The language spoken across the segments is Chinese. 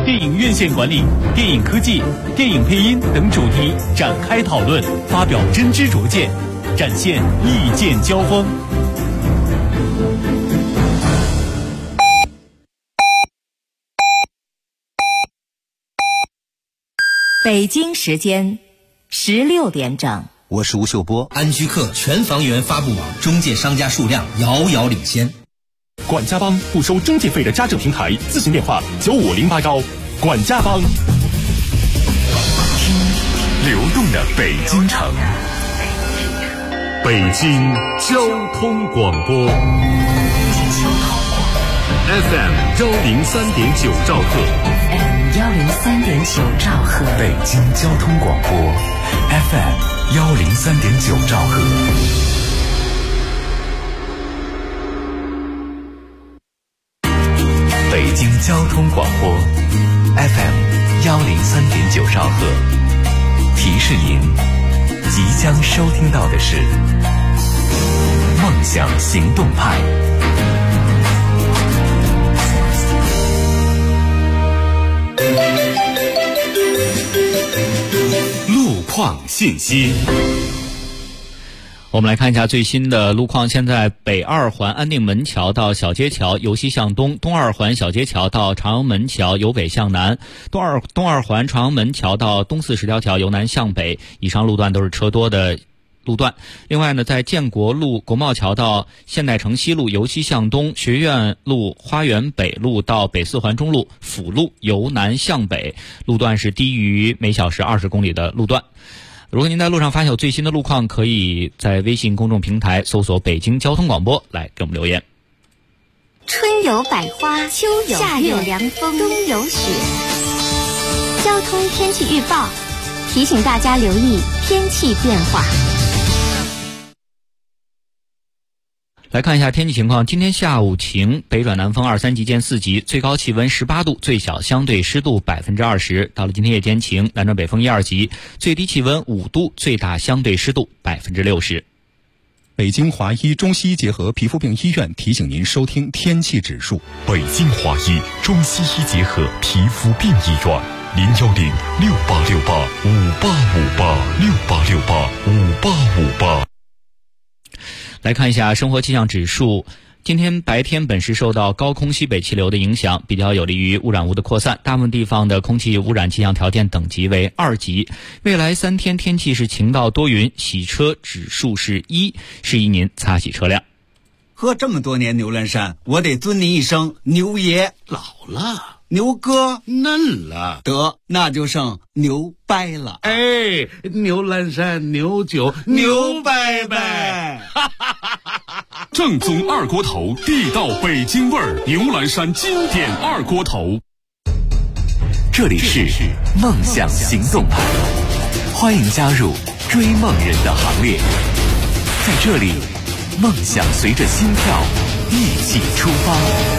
电影院线管理、电影科技、电影配音等主题展开讨论，发表真知灼见，展现意见交锋。 北京时间16点整。 我是吴秀波。 安居客全房源发布网中介商家数量遥遥领先。 管家帮不收中介费的家政平台，咨询电话95081。管家帮。 听流动的北京城，北京交通广播 FM 103.9兆赫。 103.9兆赫， 北京交通广播 FM 103.9兆赫。北京交通广播 FM 103.9兆赫。提示您，即将收听到的是梦想行动派。路况信息。 我们来看一下最新的路况。现在北二环安定门桥到小街桥由西向东，东二环小街桥到朝阳门桥由北向南，东二环朝阳门桥到东四十条桥由南向北，以上路段都是车多的路段。另外呢，在建国路国贸桥到现代城西路由西向东，学院路花园北路到北四环中路辅路由南向北，路段是低于每小时20公里的路段。如果您在路上发现有最新的路况，可以在微信公众平台搜索北京交通广播来给我们留言。 春有百花，秋有夏有凉风，冬有雪。交通天气预报提醒大家留意天气变化。 来看一下天气情况。今天下午晴，北转南风2、3级见4级，最高气温18度，最小相对湿度20%。到了今天夜间晴，南转北风1、2级，最低气温5度，最大相对湿度60%。 北京华医中西医结合皮肤病医院提醒您收听天气指数。 北京华医中西医结合皮肤病医院，0106868585868685858。 来看一下生活气象指数。今天白天本市受到高空西北气流的影响，比较有利于污染物的扩散，大部分地方的空气污染气象条件等级为2级。未来3天天气是晴到多云，洗车指数是1，示意您擦洗车辆。 喝这么多年牛栏山，我得尊您一声牛爷。 老了， 牛哥嫩了， 得那就剩牛掰了。 哎，牛栏山牛酒牛掰掰。 正宗二锅头，地道北京味儿，牛栏山经典二锅头。 这里是梦想行动派，欢迎加入追梦人的行列。在这里，梦想随着心跳一起出发。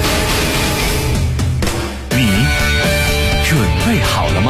你准备好了吗？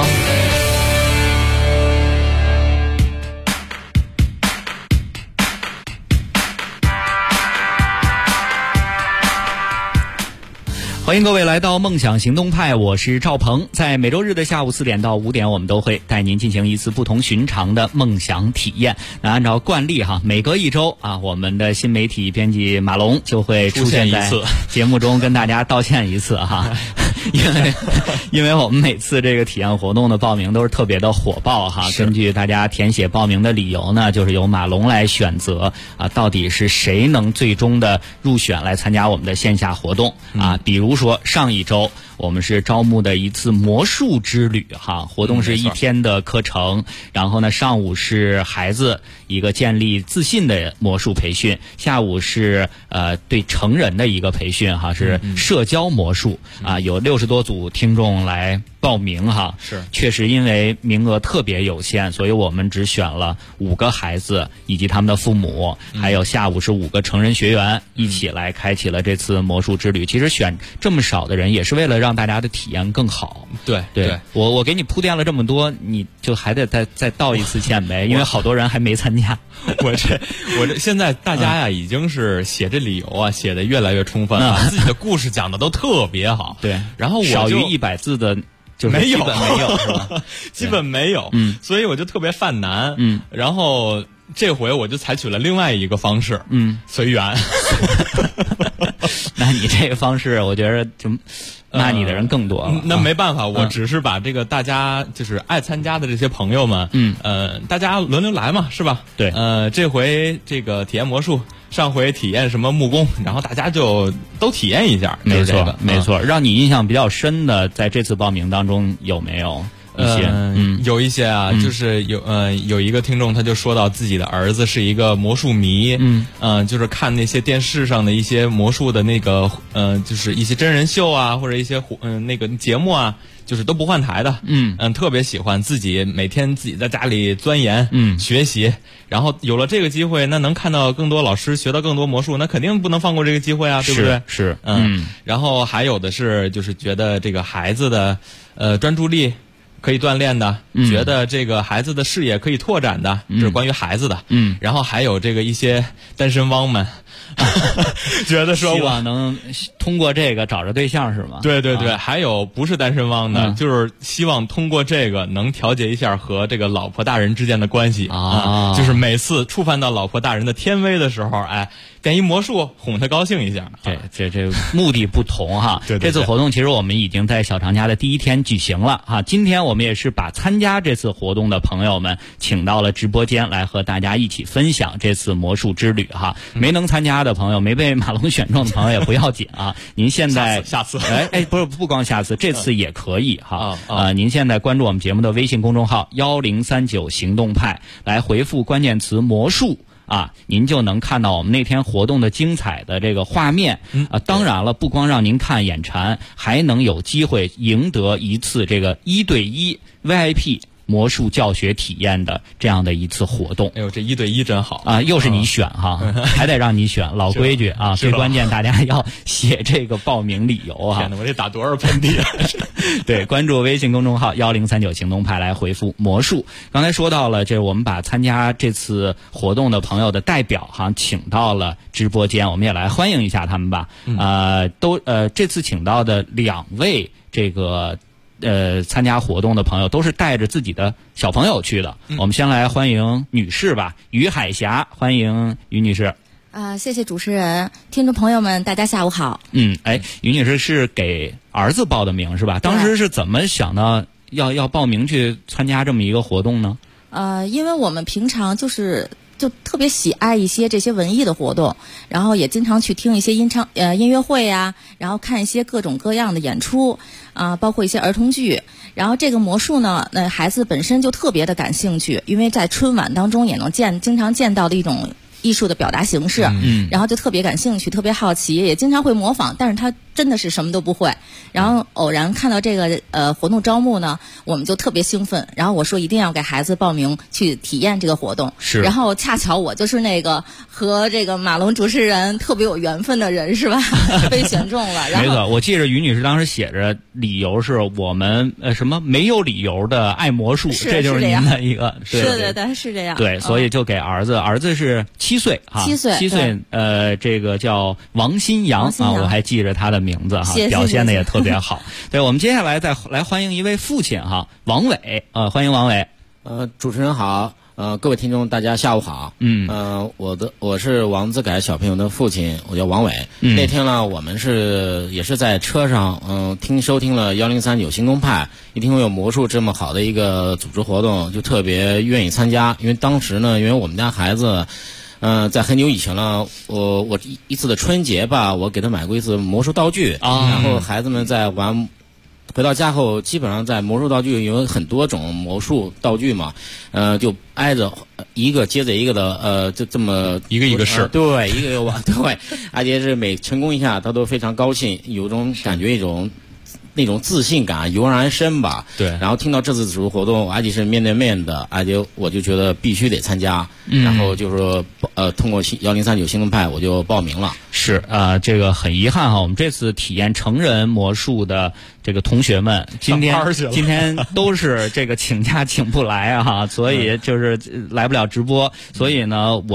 欢迎各位来到梦想行动派，我是赵鹏。在每周日的下午4点到5点，我们都会带您进行一次不同寻常的梦想体验。那按照惯例每隔1周我们的新媒体编辑马龙就会出现在节目中跟大家道歉一次因为我们每次这个体验活动的报名都是特别的火爆根据大家填写报名的理由呢，就是由马龙来选择到底是谁能最终的入选来参加我们的线下活动比如说上一周我们是招募的一次魔术之旅活动是1天的课程，然后呢上午是孩子一个建立自信的魔术培训，下午是对成人的一个培训是社交魔术有60多组听众来报名是确实因为名额特别有限，所以我们只选了5个孩子以及他们的父母，还有下午是5个成人学员一起来开启了这次魔术之旅。其实选这么少的人也是为了让大家的体验更好。 对， 我给你铺垫了这么多，你就还得再道一次歉呗，因为好多人还没参加。 我这现在大家呀已经是写这理由写得越来越充分了，自己的故事讲的都特别好。 对， 然后我少于100字的就是没有， 基本没有是吧？ 基本没有，所以我就特别犯难，然后这回我就采取了另外一个方式，随缘。 那你这个方式，我觉得就骂你的人更多了。 那没办法，我只是把这个大家就是爱参加的这些朋友们，大家轮流来嘛，是吧？ 对， 这回这个体验魔术，上回体验什么木工，然后大家就都体验一下。 没错，没错。让你印象比较深的，在这次报名当中有没有？ 有一些啊，就是有一个听众他就说到自己的儿子是一个魔术迷，就是看那些电视上的一些魔术的那个就是一些真人秀啊，或者一些那个节目啊，就是都不换台的，特别喜欢自己每天自己在家里钻研学习，然后有了这个机会，那能看到更多老师学到更多魔术，那肯定不能放过这个机会啊，对不对？ 是， 然后还有的是就是觉得这个孩子的专注力可以锻炼的，觉得这个孩子的视野可以拓展的，这是关于孩子的。然后还有这个一些单身汪们，觉得说希望能通过这个找着对象是吗？ 对对对，还有不是单身汪的，就是希望通过这个能调节一下和这个老婆大人之间的关系啊，就是每次触犯到老婆大人的天威的时候，哎，干一魔术哄她高兴一下。 对，这目的不同哈。 对， 这次活动其实我们已经在小长假的第一天举行了哈。今天我们也是把参加这次活动的朋友们请到了直播间来和大家一起分享这次魔术之旅哈。没能参加的朋友，没被马龙选中的朋友也不要紧啊。您现在下次不光下次，这次也可以哈。您现在关注我们节目的微信公众号1039行动派，来回复关键词魔术。您就能看到我们那天活动的精彩的这个画面当然了，不光让您看眼馋，还能有机会赢得一次这个1对1 VIP魔术教学体验的这样的一次活动。 哎呦，这1对1真好啊！又是你选哈，还得让你选，老规矩啊。最关键，大家要写这个报名理由啊。 天哪，我得打多少喷嚏啊！ 对，关注微信公众号1039行动派来回复魔术。刚才说到了，这我们把参加这次活动的朋友的代表哈请到了直播间，我们也来欢迎一下他们吧。这次请到的2位这个参加活动的朋友都是带着自己的小朋友去的。我们先来欢迎女士吧，于海霞，欢迎于女士。 谢谢主持人，听众朋友们，大家下午好。 于女士是给儿子报的名是吧？当时是怎么想到要报名去参加这么一个活动呢？ 因为我们平常就特别喜爱一些这些文艺的活动，然后也经常去听一些音乐会呀，然后看一些各种各样的演出包括一些儿童剧。然后这个魔术呢，孩子本身就特别的感兴趣，因为在春晚当中也能经常见到的一种艺术的表达形式，然后就特别感兴趣，特别好奇，也经常会模仿，但是他真的是什么都不会。然后偶然看到这个活动招募呢，我们就特别兴奋，然后我说一定要给孩子报名去体验这个活动。 是， 然后恰巧我就是那个和这个马龙主持人特别有缘分的人，是吧？被选中了。然后没错，我记着于女士当时写着理由是我们什么没有理由的爱魔术，这就是您的一个对，是这样。 对，所以就给儿子是7岁哈，7岁这个叫王新阳啊，我还记着他的名字哈，表现的也特别好。对，我们接下来再来欢迎一位父亲哈，王伟欢迎王伟。 主持人好，各位听众大家下午好。我是王子改小朋友的父亲，我叫王伟。那天呢，我们也是在车上收听了1039行动派，一听有魔术这么好的一个组织活动，就特别愿意参加。因为当时呢，因为我们家孩子在很久以前了，我一次的春节吧，我给他买过一次魔术道具然后孩子们在回到家后，基本上在魔术道具有很多种魔术道具嘛，就挨着一个接着一个的，就这么一个试， 对，一个玩，对，而且是每成功一下，他都非常高兴，有种感觉，那种自信感油然而生吧。 对。 然后听到这次组织活动，而且是面对面的，而且我就觉得必须得参加。然后就说通过1039行动派，我就报名了。 是这个很遗憾哈，我们这次体验成人魔术的这个同学们，今天都是这个请假请不来所以就是来不了直播，所以呢，我就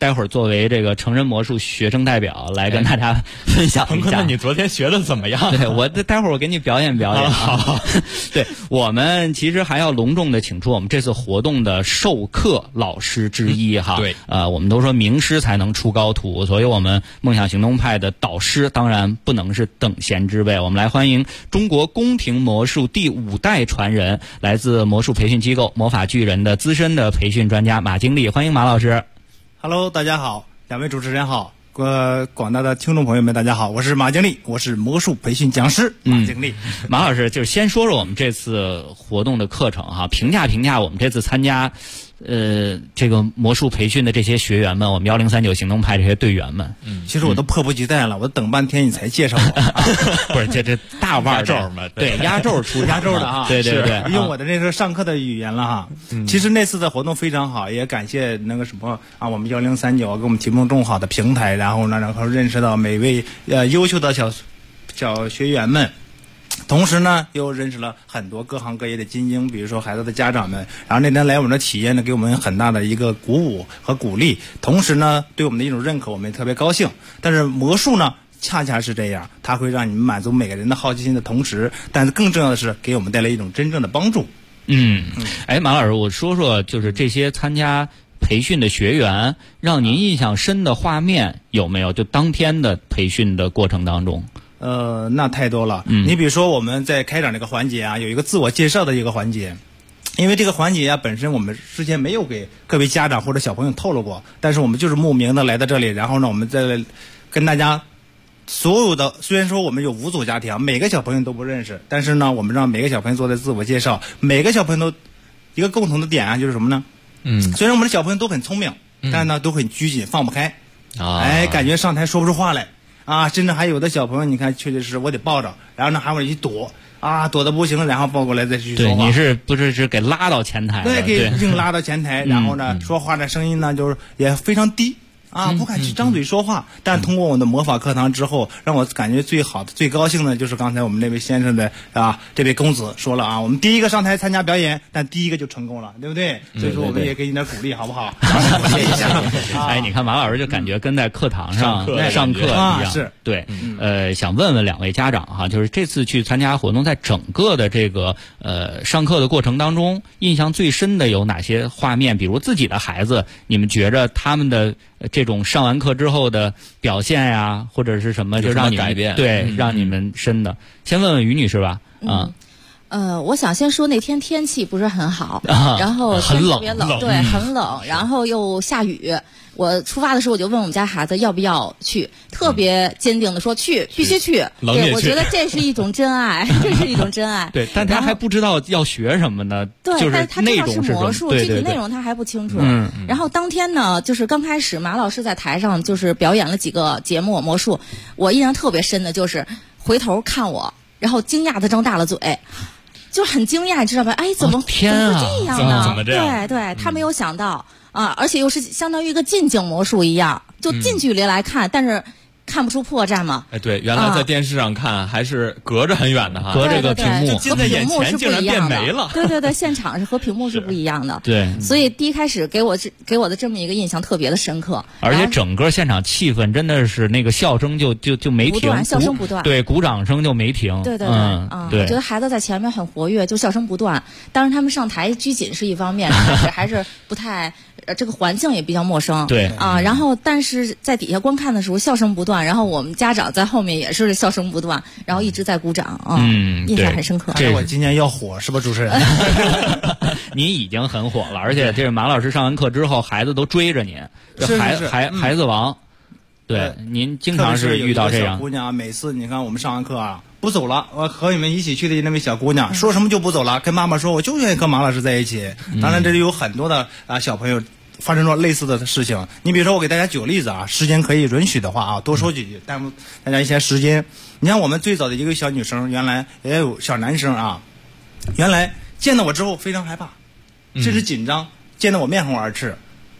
待会儿作为这个成人魔术学生代表来跟大家分享一下。 那你昨天学的怎么样？ 对，我待会儿我给你表演表演。好，对，我们其实还要隆重的请出我们这次活动的授课老师之一哈。 对， 我们都说名师才能出高徒，所以我们梦想行动派的导师当然不能是等闲之辈。我们来欢迎中国宫廷魔术第5代传人，来自魔术培训机构魔法巨人的资深的培训专家马经理，欢迎马老师。 Hello， 大家好，两位主持人好，广大的听众朋友们，大家好，我是马经理，我是魔术培训讲师马经理。 马老师，就是先说说我们这次活动的课程哈，评价我们这次参加这个魔术培训的这些学员们，我们1039行动派这些队员们。 其实我都迫不及待了，我等半天你才介绍我。 不是，这大腕咒嘛， 对，压轴出压轴的哈， 对对对， 用我的这个上课的语言了哈。其实那次的活动非常好，也感谢那个什么啊，我们1039给我们提供这么好的平台，然后认识到每位优秀的小学员们。同时呢，又认识了很多各行各业的精英，比如说孩子的家长们。然后那天来我们的企业呢，给我们很大的一个鼓舞和鼓励，同时呢，对我们的一种认可，我们也特别高兴。但是魔术呢，恰恰是这样，它会让你们满足每个人的好奇心的同时，但是更重要的是给我们带来一种真正的帮助。 马老师，我说说就是这些参加培训的学员，让您印象深的画面有没有？就当天的培训的过程当中。 那太多了。你比如说我们在开展这个环节啊，有一个自我介绍的一个环节，因为这个环节啊本身我们之前没有给各位家长或者小朋友透露过，但是我们就是慕名的来到这里，然后呢我们再跟大家所有的，虽然说我们有5组家庭，每个小朋友都不认识，但是呢我们让每个小朋友做的自我介绍，每个小朋友都一个共同的点啊，就是什么呢？虽然我们的小朋友都很聪明，但是呢都很拘谨放不开，感觉上台说不出话来。甚至还有的小朋友，你看，确实是我得抱着，然后呢还往一躲，躲得不行，然后抱过来再去说话。 对，你是不是给拉到前台？ 对，给硬拉到前台，然后呢，说话的声音呢就是也非常低。不敢去张嘴说话，但通过我的魔法课堂之后，让我感觉最好的、最高兴的就是刚才我们那位先生的这位公子说了我们第一个上台参加表演，但第一个就成功了，对不对？所以说我们也给你点鼓励，好不好？鼓励一下。 你看马老师就感觉跟在课堂上上课一样。 是对。想问问2位家长哈，就是这次去参加活动，在整个的这个上课的过程当中，印象最深的有哪些画面？比如自己的孩子，你们觉着他们的这种上完课之后的表现呀，或者是什么，就让你们改变， 让你们深的。先问问于女士吧。 我想先说那天天气不是很好，然后很冷， 特别冷，对，很冷，然后又下雨。我出发的时候我就问我们家孩子要不要去，特别坚定的说去，必须去。对，我觉得这是一种真爱，这是一种真爱。 对，但他还不知道要学什么呢。 对， 就是他知道是魔术， 具体内容他还不清楚。然后当天呢，就是刚开始马老师在台上就是表演了几个节目魔术，我印象特别深的就是回头看我，然后惊讶的睁大了嘴。就很惊讶，你知道吧？怎么天啊， 怎么这样呢？ 怎么这样？ 对，他没有想到而且又是相当于一个近景魔术一样，就近距离来看，但是看不出破绽嘛。 对，原来在电视上看还是隔着很远的哈， 隔这个屏幕， 近在眼前竟然变没了。 对，现场是和屏幕是不一样的。 对， 所以第一开始给我的这么一个印象特别的深刻。 而且整个现场气氛真的是那个笑声就没停， 笑声不断， 对，鼓掌声就没停。 对， 对， 觉得孩子在前面很活跃，就笑声不断。当然他们上台拘谨是一方面，还是不太。这个环境也比较陌生， 对然后但是在底下观看的时候笑声不断，然后我们家长在后面也是笑声不断，然后一直在鼓掌印象很深刻。 这我今年要火是吧，主持人？ 您已经很火了，而且这个马老师上完课之后，孩子都追着您，孩子王。对，您经常是遇到这样。 小姑娘每次你看我们上完课不走了，我和你们一起去的那位小姑娘说什么就不走了，跟妈妈说我就愿意跟马老师在一起。当然这里有很多的小朋友发生了类似的事情。你比如说我给大家举个例子时间可以允许的话多说几句，耽误大家一些时间。你看我们最早的一个小女生，原来也有小男生原来见到我之后非常害怕，甚至紧张，见到我面红耳赤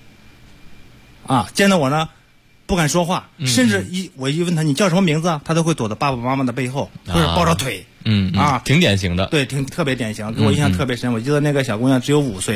见到我呢不敢说话，甚至我一问他你叫什么名字他都会躲到爸爸妈妈的背后，或者抱着腿。 挺典型的。 对，特别典型，给我印象特别深。我记得那个小姑娘只有5岁，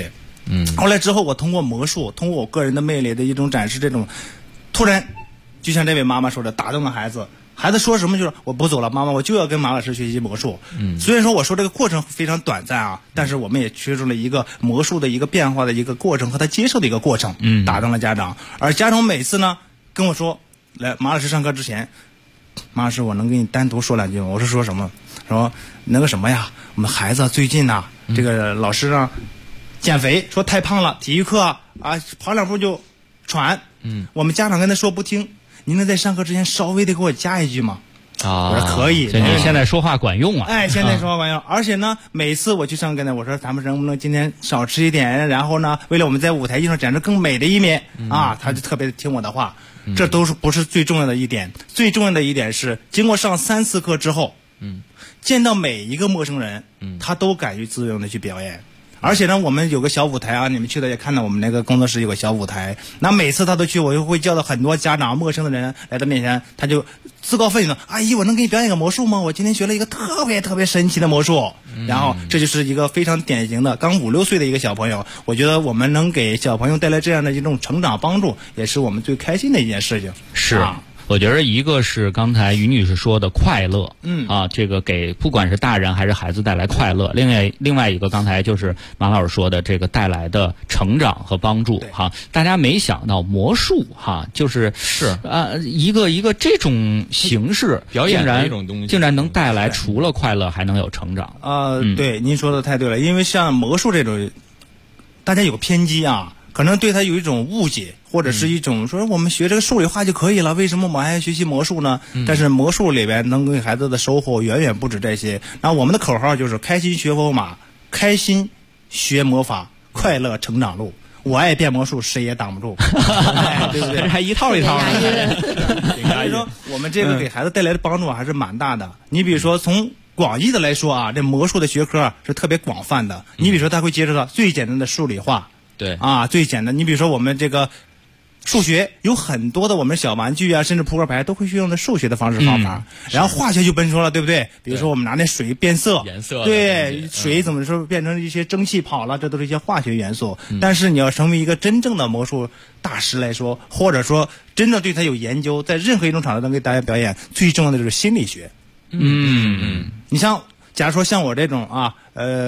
后来之后，我通过魔术，通过我个人的魅力的一种展示，这种突然，就像这位妈妈说的，打动了孩子。孩子说什么就是我不走了，妈妈，我就要跟马老师学习魔术。虽然说我说这个过程非常短暂啊，但是我们也缺出了一个魔术的一个变化的一个过程和他接受的一个过程，打动了家长。而家长每次呢跟我说，来马老师上课之前，马老师我能跟你单独说两句吗？我是说什么？说那个什么呀，我们孩子最近呐，这个老师呢减肥，说太胖了，体育课啊跑2步就喘。我们家长跟他说不听。您能在上课之前稍微的给我加一句吗？我说可以。 你现在说话管用啊！ 哎，现在说话管用。而且呢，每次我去上课呢，我说咱们能不能今天少吃一点？然后呢，为了我们在舞台艺术上展示更美的一面啊，他就特别听我的话。这都是不是最重要的一点？最重要的一点是，经过上3次课之后，见到每一个陌生人，他都敢于自由的去表演。而且呢，我们有个小舞台啊，你们去的也看到我们那个工作室有个小舞台。那每次他都去，我就会叫到很多家长、陌生的人来到面前，他就自告奋勇的：“阿姨，我能给你表演个魔术吗？我今天学了一个特别特别神奇的魔术。”然后这就是一个非常典型的刚5、6岁的一个小朋友。我觉得我们能给小朋友带来这样的一种成长帮助，也是我们最开心的一件事情。 是。我觉得一个是刚才于女士说的快乐，这个给不管是大人还是孩子带来快乐。另外一个刚才就是马老师说的这个带来的成长和帮助哈。大家没想到魔术哈，就是一个这种形式表演的一种东西， 竟然能带来除了快乐还能有成长。 对，您说的太对了，因为像魔术这种，大家有偏激啊。可能对他有一种误解，或者是一种说我们学这个数理化就可以了，为什么我们还要学习魔术呢？但是魔术里边能给孩子的收获远远不止这些。那我们的口号就是开心学佛法，开心学魔法，快乐成长路。我爱变魔术，谁也挡不住，对不对？ 还一套一套的。 所以说，我们这个给孩子带来的帮助还是蛮大的。你比如说从广义的来说啊，这魔术的学科是特别广泛的。你比如说，他会接触到最简单的数理化。 对啊，最简单。你比如说我们这个数学有很多的我们小玩具啊，甚至扑克牌都会去用的数学的方法。然后化学就甭说了，对不对？比如说我们拿那水变色， 颜色， 对，水怎么说变成一些蒸汽跑了，这都是一些化学元素。但是你要成为一个真正的魔术大师来说，或者说真正对他有研究，在任何一种场合能给大家表演，最重要的就是心理学。你像假如说像我这种啊，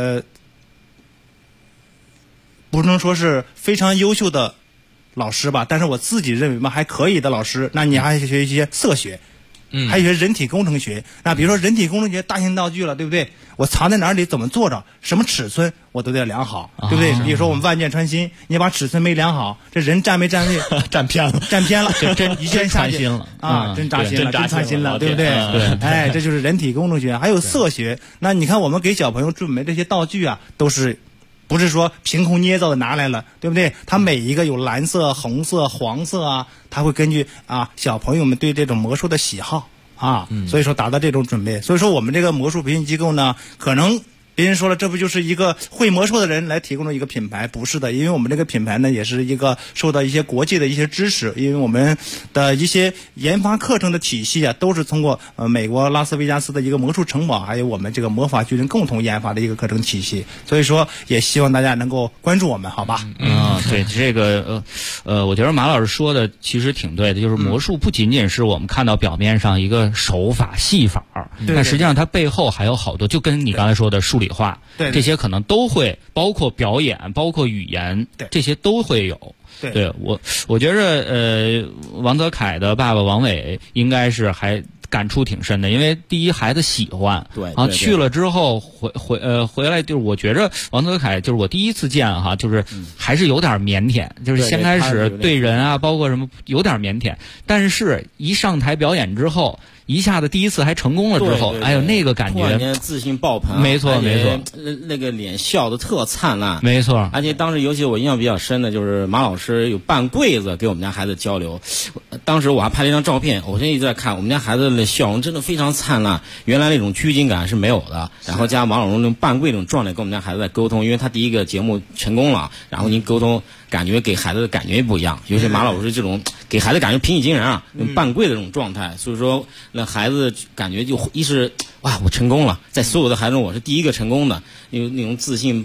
不能说是非常优秀的老师吧，但是我自己认为嘛还可以的老师，那你还学一些色学，还有一些人体工程学。那比如说人体工程学大型道具了，对不对？我藏在哪里，怎么做着，什么尺寸我都得量好，对不对？比如说我们万箭穿心，你把尺寸没量好，这人站没站位， 站偏了， 真一箭穿心了啊，真扎心了，真穿心了，对不对？对，哎，这就是人体工程学，还有色学。那你看我们给小朋友准备这些道具啊，都是。不是说凭空捏造的拿来了，对不对？它每一个有蓝色、红色、黄色啊，它会根据小朋友们对这种魔术的喜好所以说达到这种准备。所以说我们这个魔术培训机构呢，可能别人说了，这不就是一个会魔术的人来提供的一个品牌？不是的，因为我们这个品牌呢，也是一个受到一些国际的一些支持，因为我们的一些研发课程的体系啊，都是通过美国拉斯维加斯的一个魔术城堡，还有我们这个魔法巨人共同研发的一个课程体系。所以说，也希望大家能够关注我们，好吧？ 对这个我觉得马老师说的其实挺对的，就是魔术不仅仅是我们看到表面上一个手法戏法，但实际上它背后还有好多，就跟你刚才说的数理化，这些可能都会，包括表演，包括语言，这些都会有。对，我觉着王泽凯的爸爸王伟应该是还感触挺深的，因为第一孩子喜欢，去了之后回来，就是我觉着王泽凯就是我第一次见哈，就是还是有点腼腆，就是先开始对人啊，包括什么有点腼腆，但是一上台表演之后。一下子第一次还成功了之后，哎呦那个感觉， 突然间自信爆棚， 没错， 那个脸笑得特灿烂， 没错。 而且当时尤其我印象比较深的就是马老师有半跪子给我们家孩子交流，当时我还拍了一张照片，我现在一直在看，我们家孩子的笑容真的非常灿烂，原来那种拘谨感是没有的。然后加王老师那种半跪那种状态跟我们家孩子在沟通，因为他第一个节目成功了，然后您沟通感觉给孩子的感觉不一样，尤其马老师这种给孩子感觉平易近人啊，半跪的这种状态，所以说那孩子感觉就一是哇我成功了，在所有的孩子中我是第一个成功的，因为那种自信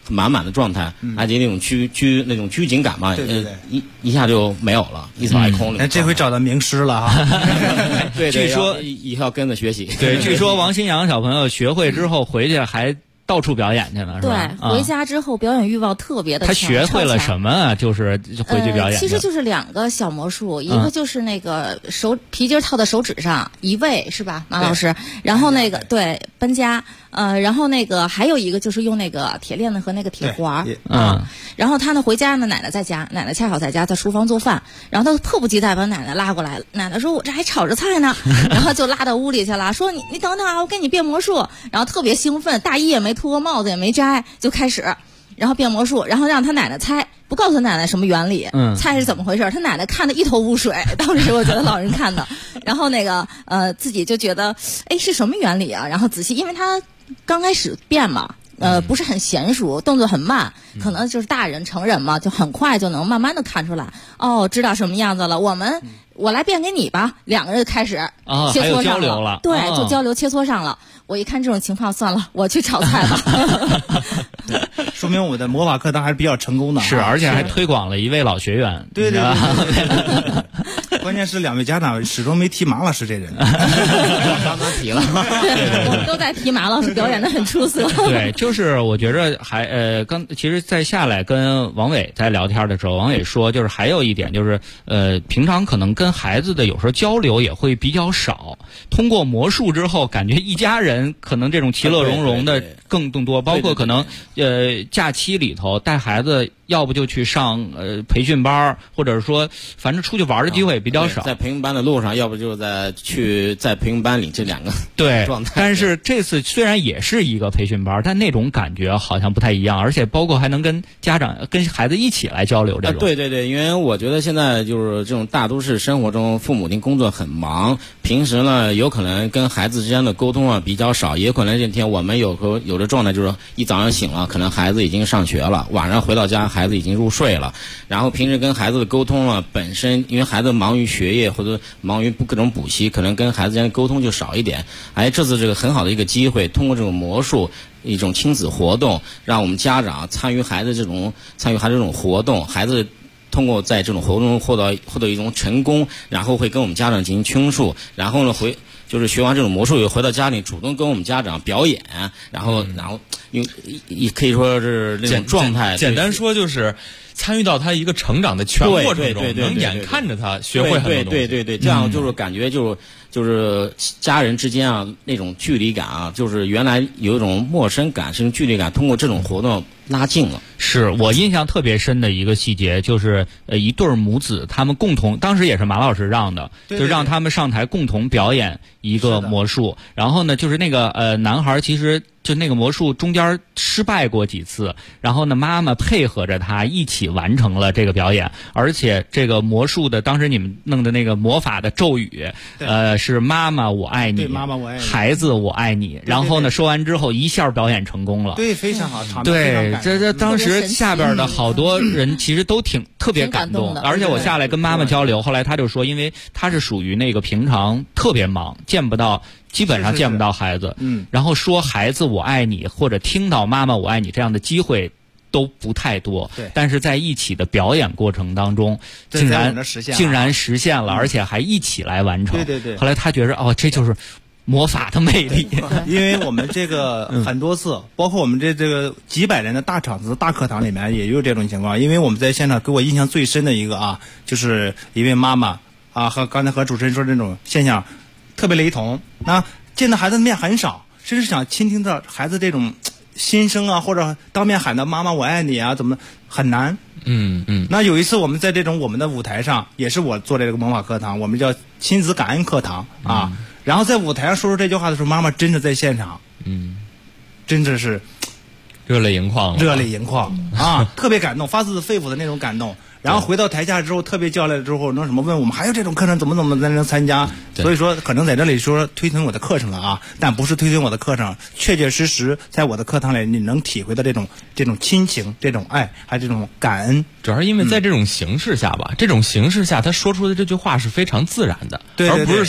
满满的状态，而且那种那种拘谨感嘛，一下就没有了，一扫而空了。 这回找到名师了哈。 对， 据说以后要跟着学习。 对，据说王新阳小朋友学会之后回去还到处表演去了，是吧？ 对，回家之后表演欲望特别的强。 他学会了什么啊？就是回去表演。 其实就是2个小魔术，一个就是那个皮筋套在手指上移位，是吧，马老师？然后那个对搬家，然后那个还有一个就是用那个铁链子和那个铁环，然后他呢回家呢，奶奶在家，奶奶恰好在家，在书房做饭，然后他迫不及待把奶奶拉过来，奶奶说我这还炒着菜呢，然后就拉到屋里去了，说你等等啊，我给你变魔术，然后特别兴奋，大衣也没脱，帽子也没摘，就开始，然后变魔术，然后让他奶奶猜，不告诉奶奶什么原理，猜是怎么回事，他奶奶看得一头雾水，当时我觉得老人看的，然后那个自己就觉得是什么原理啊，然后仔细，因为他刚开始变嘛。不是很娴熟，动作很慢，可能就是大人成人嘛，就很快就能慢慢的看出来，知道什么样子了。我来变给你吧，2个人就开始切磋上了，对，就交流切磋上了。我一看这种情况，算了，我去炒菜吧。 说明我的魔法课堂还是比较成功的， 是，而且还推广了一位老学员。 对。关键是2位家长始终没提马老师这人，刚刚提了。 我们都在提马老师表演得很出色。 对，就是我觉着还其实在下来跟王伟在聊天的时候，王伟说就是还有一点就是平常可能跟孩子的有时候交流也会比较少，通过魔术之后，感觉一家人可能这种其乐融融的更多，包括可能假期里头带孩子。要不就去上培训班，或者说反正出去玩的机会比较少。 在培训班的路上，要不就在培训班里，这2个对状态。 但是这次虽然也是一个培训班，但那种感觉好像不太一样，而且包括还能跟家长跟孩子一起来交流这种。 对，因为我觉得现在就是这种大都市生活中，父母亲工作很忙，平时呢有可能跟孩子之间的沟通比较少，也有可能这天我们有的状态就是一早上醒了，可能孩子已经上学了，晚上回到家。孩子已经入睡了，然后平时跟孩子的沟通本身因为孩子忙于学业或者忙于各种补习，可能跟孩子之间的沟通就少一点。这次这个很好的一个机会，通过这种魔术一种亲子活动，让我们家长参与孩子这种活动，孩子通过在这种活动中获得一种成功，然后会跟我们家长进行倾诉，然后呢就是学完这种魔术以后回到家里主动跟我们家长表演，然后也可以说是那种状态。 简单说就是参与到他一个成长的全过程中，能眼看着他学会很多东西。 对，这样就是感觉就是家人之间那种距离感就是原来有一种陌生感，这种距离感通过这种活动拉近了。 是我印象特别深的一个细节，就是一对母子，他们共同当时也是马老师让的，就让他们上台共同表演一个魔术。然后呢，就是那个男孩其实就那个魔术中间失败过几次，然后呢妈妈配合着他一起完成了这个表演，而且这个魔术的当时你们弄的那个魔法的咒语，是妈妈我爱你， 妈妈我爱你， 孩子我爱你。然后呢说完之后一下表演成功了， 对，非常好， 对，这当时下边的好多人其实都特别感动的，而且我下来跟妈妈交流，后来他就说，因为他是属于那个平常特别忙，基本上见不到孩子，然后说孩子我爱你或者听到妈妈我爱你这样的机会都不太多，但是在一起的表演过程当中竟然实现了，而且还一起来完成。 对。 后来他觉得这就是魔法的魅力。 因为我们这个很多次包括我们这个几百人的大场子大课堂里面也有这种情况。因为我们在现场给我印象最深的一个就是一位妈妈和刚才和主持人说这种现象特别雷同，见到孩子的面很少，甚至想倾听到孩子这种心声或者当面喊到妈妈我爱你怎么很难。那有一次我们在我们的舞台上，也是我做这个魔法课堂，我们叫亲子感恩课堂然后在舞台上说出这句话的时候，妈妈真的在现场，真的是热泪盈眶特别感动，发自肺腑的那种感动。然后回到台下之后，特别叫来之后问我们还有这种课程怎么才能参加。所以说可能在这里说推崇我的课程了但不是推崇我的课程，确确实实在我的课堂里你能体会到这种亲情，这种爱，还有这种感恩。 主要是因为在这种形式下他说出的这句话是非常自然的，而不是说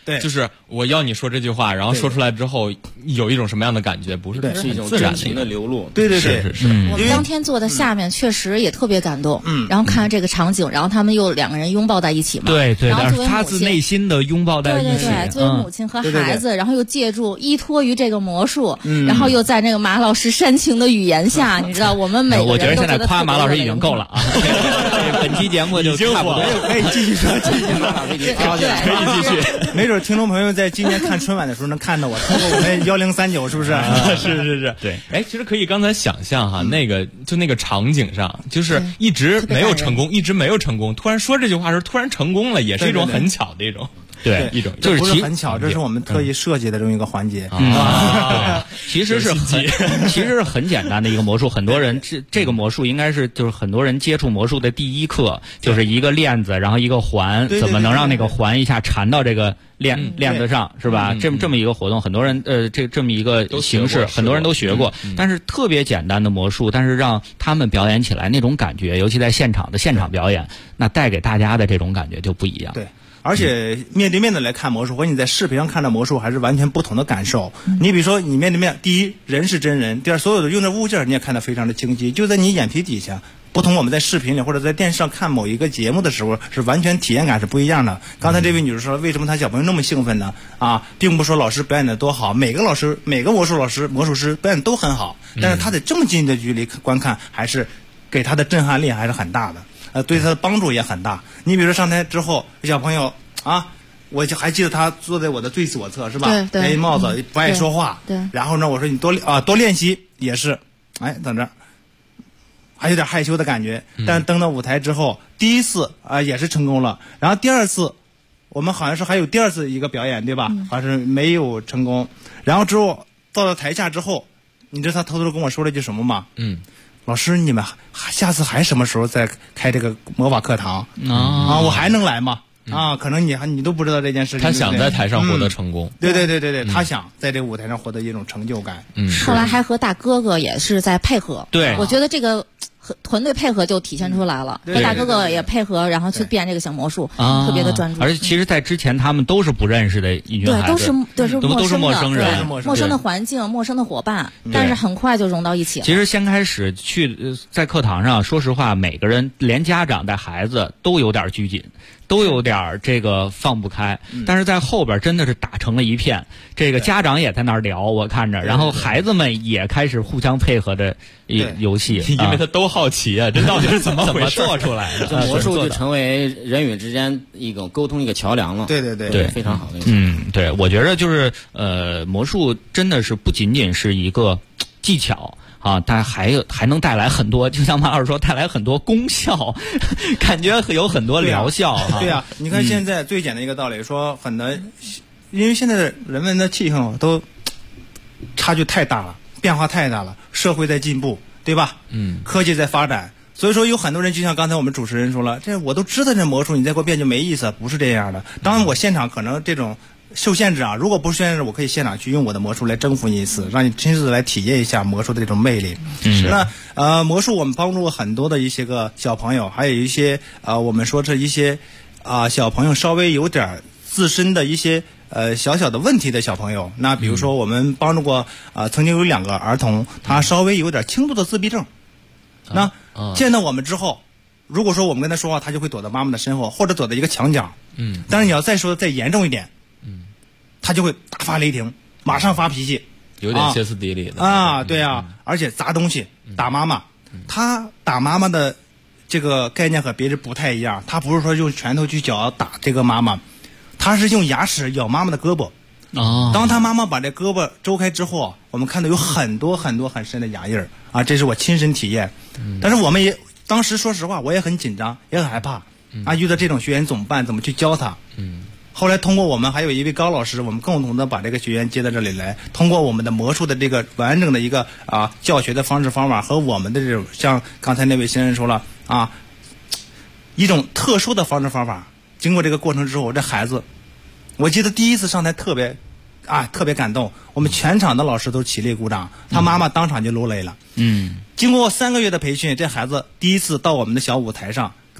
对， 就是我要你说这句话，然后说出来之后有一种什么样的感觉？不是， 是一种真情的流露。 对， 是。 我们当天坐在下面，确实也特别感动。然后看着这个场景，然后他们又2个人拥抱在一起嘛。 对， 然后作为发自内心的拥抱在一起。 对，作为母亲和孩子，然后又借助依托于这个魔术，然后又在那个马老师煽情的语言下，你知道，我们每个人我觉得现在夸马老师已经够了啊。本期节目就差不多， 可以继续说， 可以继续。 没准听众朋友在今年看春晚的时候能看到我，通过我们1039，是不是？ 是。对，其实可以刚才想象哈，那个场景上，就是一直没有成功，突然说这句话的时候突然成功了，也是一种很巧的一种。 对， 一种就是不是很巧，这是我们特意设计的这么一个环节其实是很简单的一个魔术，很多人这个魔术应该是就是很多人接触魔术的第一课，就是一个链子，然后一个环，怎么能让那个环一下缠到这个链子上，是吧？这么一个活动，很多人这么一个形式，很多人都学过，但是特别简单的魔术，但是让他们表演起来那种感觉，尤其在现场表演，那带给大家的这种感觉就不一样。 对。而且面对面的来看魔术和你在视频上看的魔术还是完全不同的感受。你比如说你面对面，第一人是真人，第二所有的用的物件你也看得非常的清晰，就在你眼皮底下。不同我们在视频里或者在电视上看某一个节目的时候，是完全体验感是不一样的。刚才这位女士说为什么她小朋友那么兴奋呢？并不说老师表演的多好，每个魔术师表演都很好，但是他在这么近的距离观看，还是给他的震撼力还是很大的。对他的帮助也很大。你比如说上台之后，小朋友我就还记得他坐在我的最左侧，是吧？ 对， 戴帽子，不爱说话。 对。 然后呢，我说你多练习，也是，等着，还有点害羞的感觉。但登到舞台之后，第一次也是成功了。然后第二次，我们好像是还有第二次一个表演，对吧？好像是没有成功。然后之后到了台下之后，你知道他偷偷跟我说了一句什么吗？老师，你们下次还什么时候再开这个魔法课堂我还能来吗？可能你都不知道这件事情。 他想在台上获得成功。 对，他想在这个舞台上获得一种成就感。 后来还和大哥哥也是在配合。 对， 我觉得这个团队配合就体现出来了，和大哥哥也配合，然后去变这个小魔术，特别的专注。 而且其实，在之前他们都是不认识的一群孩子， 都是陌生人， 陌生的环境，陌生的伙伴，但是很快就融到一起了。 其实先开始在课堂上，说实话，每个人连家长带孩子都有点拘谨。都有点这个放不开，但是在后边真的是打成了一片。这个家长也在那儿聊，我看着，然后孩子们也开始互相配合的游戏， 因为他都好奇这到底是怎么回事做出来的？ 魔术就成为人与之间一种沟通一个桥梁了。 对， 非常好的。 对，我觉得就是魔术真的是不仅仅是一个技巧。但还能带来很多，就像马老师说，带来很多功效，感觉有很多疗效。 对呀，你看现在最简单一个道理，说很多，因为现在的人们的气候都差距太大了，变化太大了，社会在进步，对吧？科技在发展，所以说有很多人就像刚才我们主持人说了，这我都知道这魔术，你再给我变就没意思，不是这样的。当然我现场可能这种。受限制如果不是限制，我可以现场去用我的魔术来征服你一次，让你亲自来体验一下魔术的这种魅力。那魔术我们帮助过很多的一些个小朋友，还有一些我们说这一些小朋友稍微有点自身的一些小小的问题的小朋友。那比如说我们帮助过曾经有2个儿童，他稍微有点轻度的自闭症。那见到我们之后，如果说我们跟他说话，他就会躲到妈妈的身后，或者躲在一个墙角。但是你要再说再严重一点。他就会大发雷霆，马上发脾气， 有点歇斯底里的对而且砸东西，打妈妈。他打妈妈的这个概念和别人不太一样，他不是说用拳头去脚打这个妈妈，他是用牙齿咬妈妈的胳膊。当他妈妈把这胳膊周开之后，我们看到有很多很多很深的牙印这是我亲身体验。但是我们也当时说实话，我也很紧张，也很害怕遇到这种学员怎么办？怎么去教他？后来通过我们还有一位高老师，我们共同的把这个学员接到这里来，通过我们的魔术的这个完整的一个教学的方式方法和我们的这种像刚才那位先生说了一种特殊的方式方法，经过这个过程之后，这孩子，我记得第一次上台特别感动，我们全场的老师都起立鼓掌，他妈妈当场就落泪了。经过3个月的培训，这孩子第一次到我们的小舞台上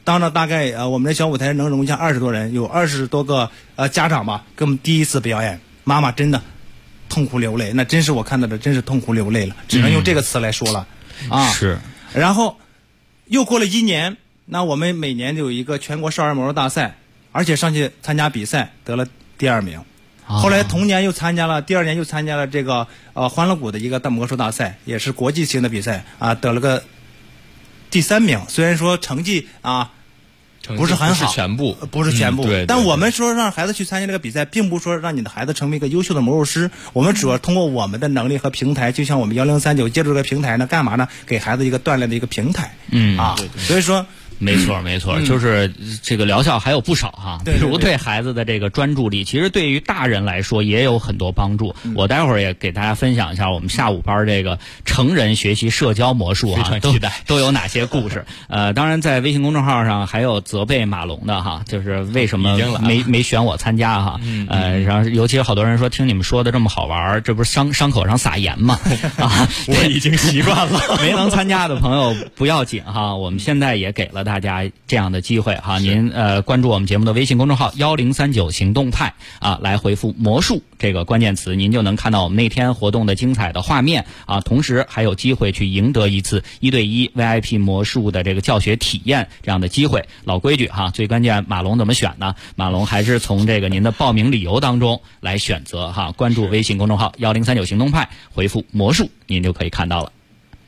当着大概我们的小舞台能容下20多人，有20多个家长吧，给我们第一次表演，妈妈真的痛哭流泪，那真是我看到的，真是痛哭流泪了，只能用这个词来说了。 是。 然后又过了1年，那我们每年就有一个全国少儿魔术大赛，而且上去参加比赛得了第2名。后来同年又参加了，第2年又参加了这个欢乐谷的一个大魔术大赛，也是国际性的比赛得了个第3名。虽然说成绩不是很好，不是全部， 对。 但我们说让孩子去参加这个比赛，并不说让你的孩子成为一个优秀的魔术师，我们主要通过我们的能力和平台，就像我们1039借助这个平台呢，干嘛呢？给孩子一个锻炼的一个平台。所以说。 没错，就是这个疗效还有不少哈，比如对孩子的这个专注力，其实对于大人来说也有很多帮助。我待会儿也给大家分享一下我们下午班这个成人学习社交魔术都有哪些故事。当然在微信公众号上还有责备马龙的哈，就是为什么没选我参加哈。然后尤其是好多人说听你们说的这么好玩，这不是伤口上撒盐吗？ 我已经习惯了。 没能参加的朋友不要紧哈，我们现在也给了大家这样的机会哈，您关注我们节目的微信公众号1039行动派来回复魔术这个关键词，您就能看到我们那天活动的精彩的画面同时还有机会去赢得一次1对1 VIP 魔术的这个教学体验这样的机会。老规矩哈，最关键马龙怎么选呢？马龙还是从这个您的报名理由当中来选择哈，关注微信公众号1039行动派，回复魔术您就可以看到了。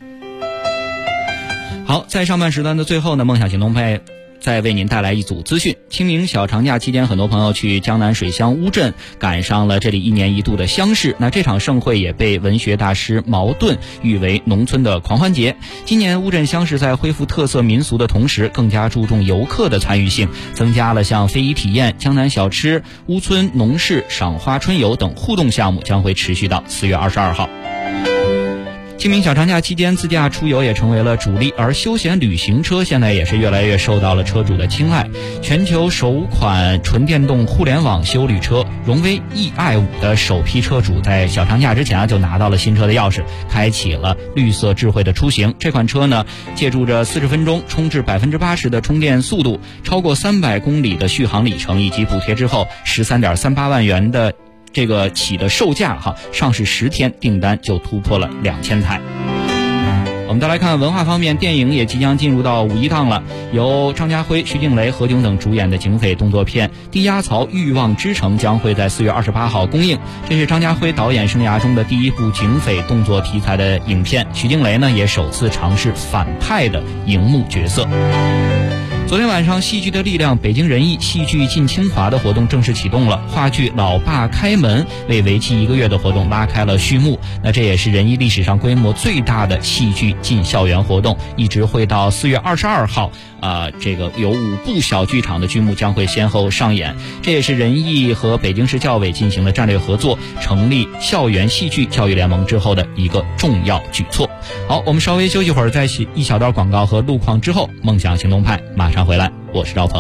好，在上半时段的最后呢，梦想行动派再为您带来一组资讯。清明小长假期间，很多朋友去江南水乡乌镇，赶上了这里1年1度的乡试。那这场盛会也被文学大师茅盾誉为农村的狂欢节。今年乌镇乡试在恢复特色民俗的同时，更加注重游客的参与性，增加了像非遗体验、江南小吃、乌村农事、赏花春游等互动项目，将会持续到4月22号。清明小长假期间，自驾出游也成为了主力，而休闲旅行车现在也是越来越受到了车主的青睐。全球首款纯电动互联网休旅车荣威 eI5 的首批车主在小长假之前就拿到了新车的钥匙，开启了绿色智慧的出行。这款车呢，借助着40分钟充至80%的充电速度，超过300公里的续航里程，以及补贴之后13.38万元的这个起的售价哈，上市10天订单就突破了2000台。我们再来看文化方面，电影也即将进入到5一档了。由张家辉、徐静蕾、何炅等主演的警匪动作片《低压槽欲望之城》将会在4月28号公映。这是张家辉导演生涯中的第一部警匪动作题材的影片，徐静蕾呢也首次尝试反派的荧幕角色。昨天晚上，戏剧的力量北京人艺戏剧进清华的活动正式启动了。话剧《老爸开门》为期1个月的活动拉开了序幕。那这也是人艺历史上规模最大的戏剧进校园活动，一直会到4月22号。这个有5部小剧场的剧目将会先后上演。这也是人艺和北京市教委进行了战略合作，成立校园戏剧教育联盟之后的一个重要举措。好，我们稍微休息会儿，在一小段广告和路况之后，梦想行动派马上回来。我是赵鹏。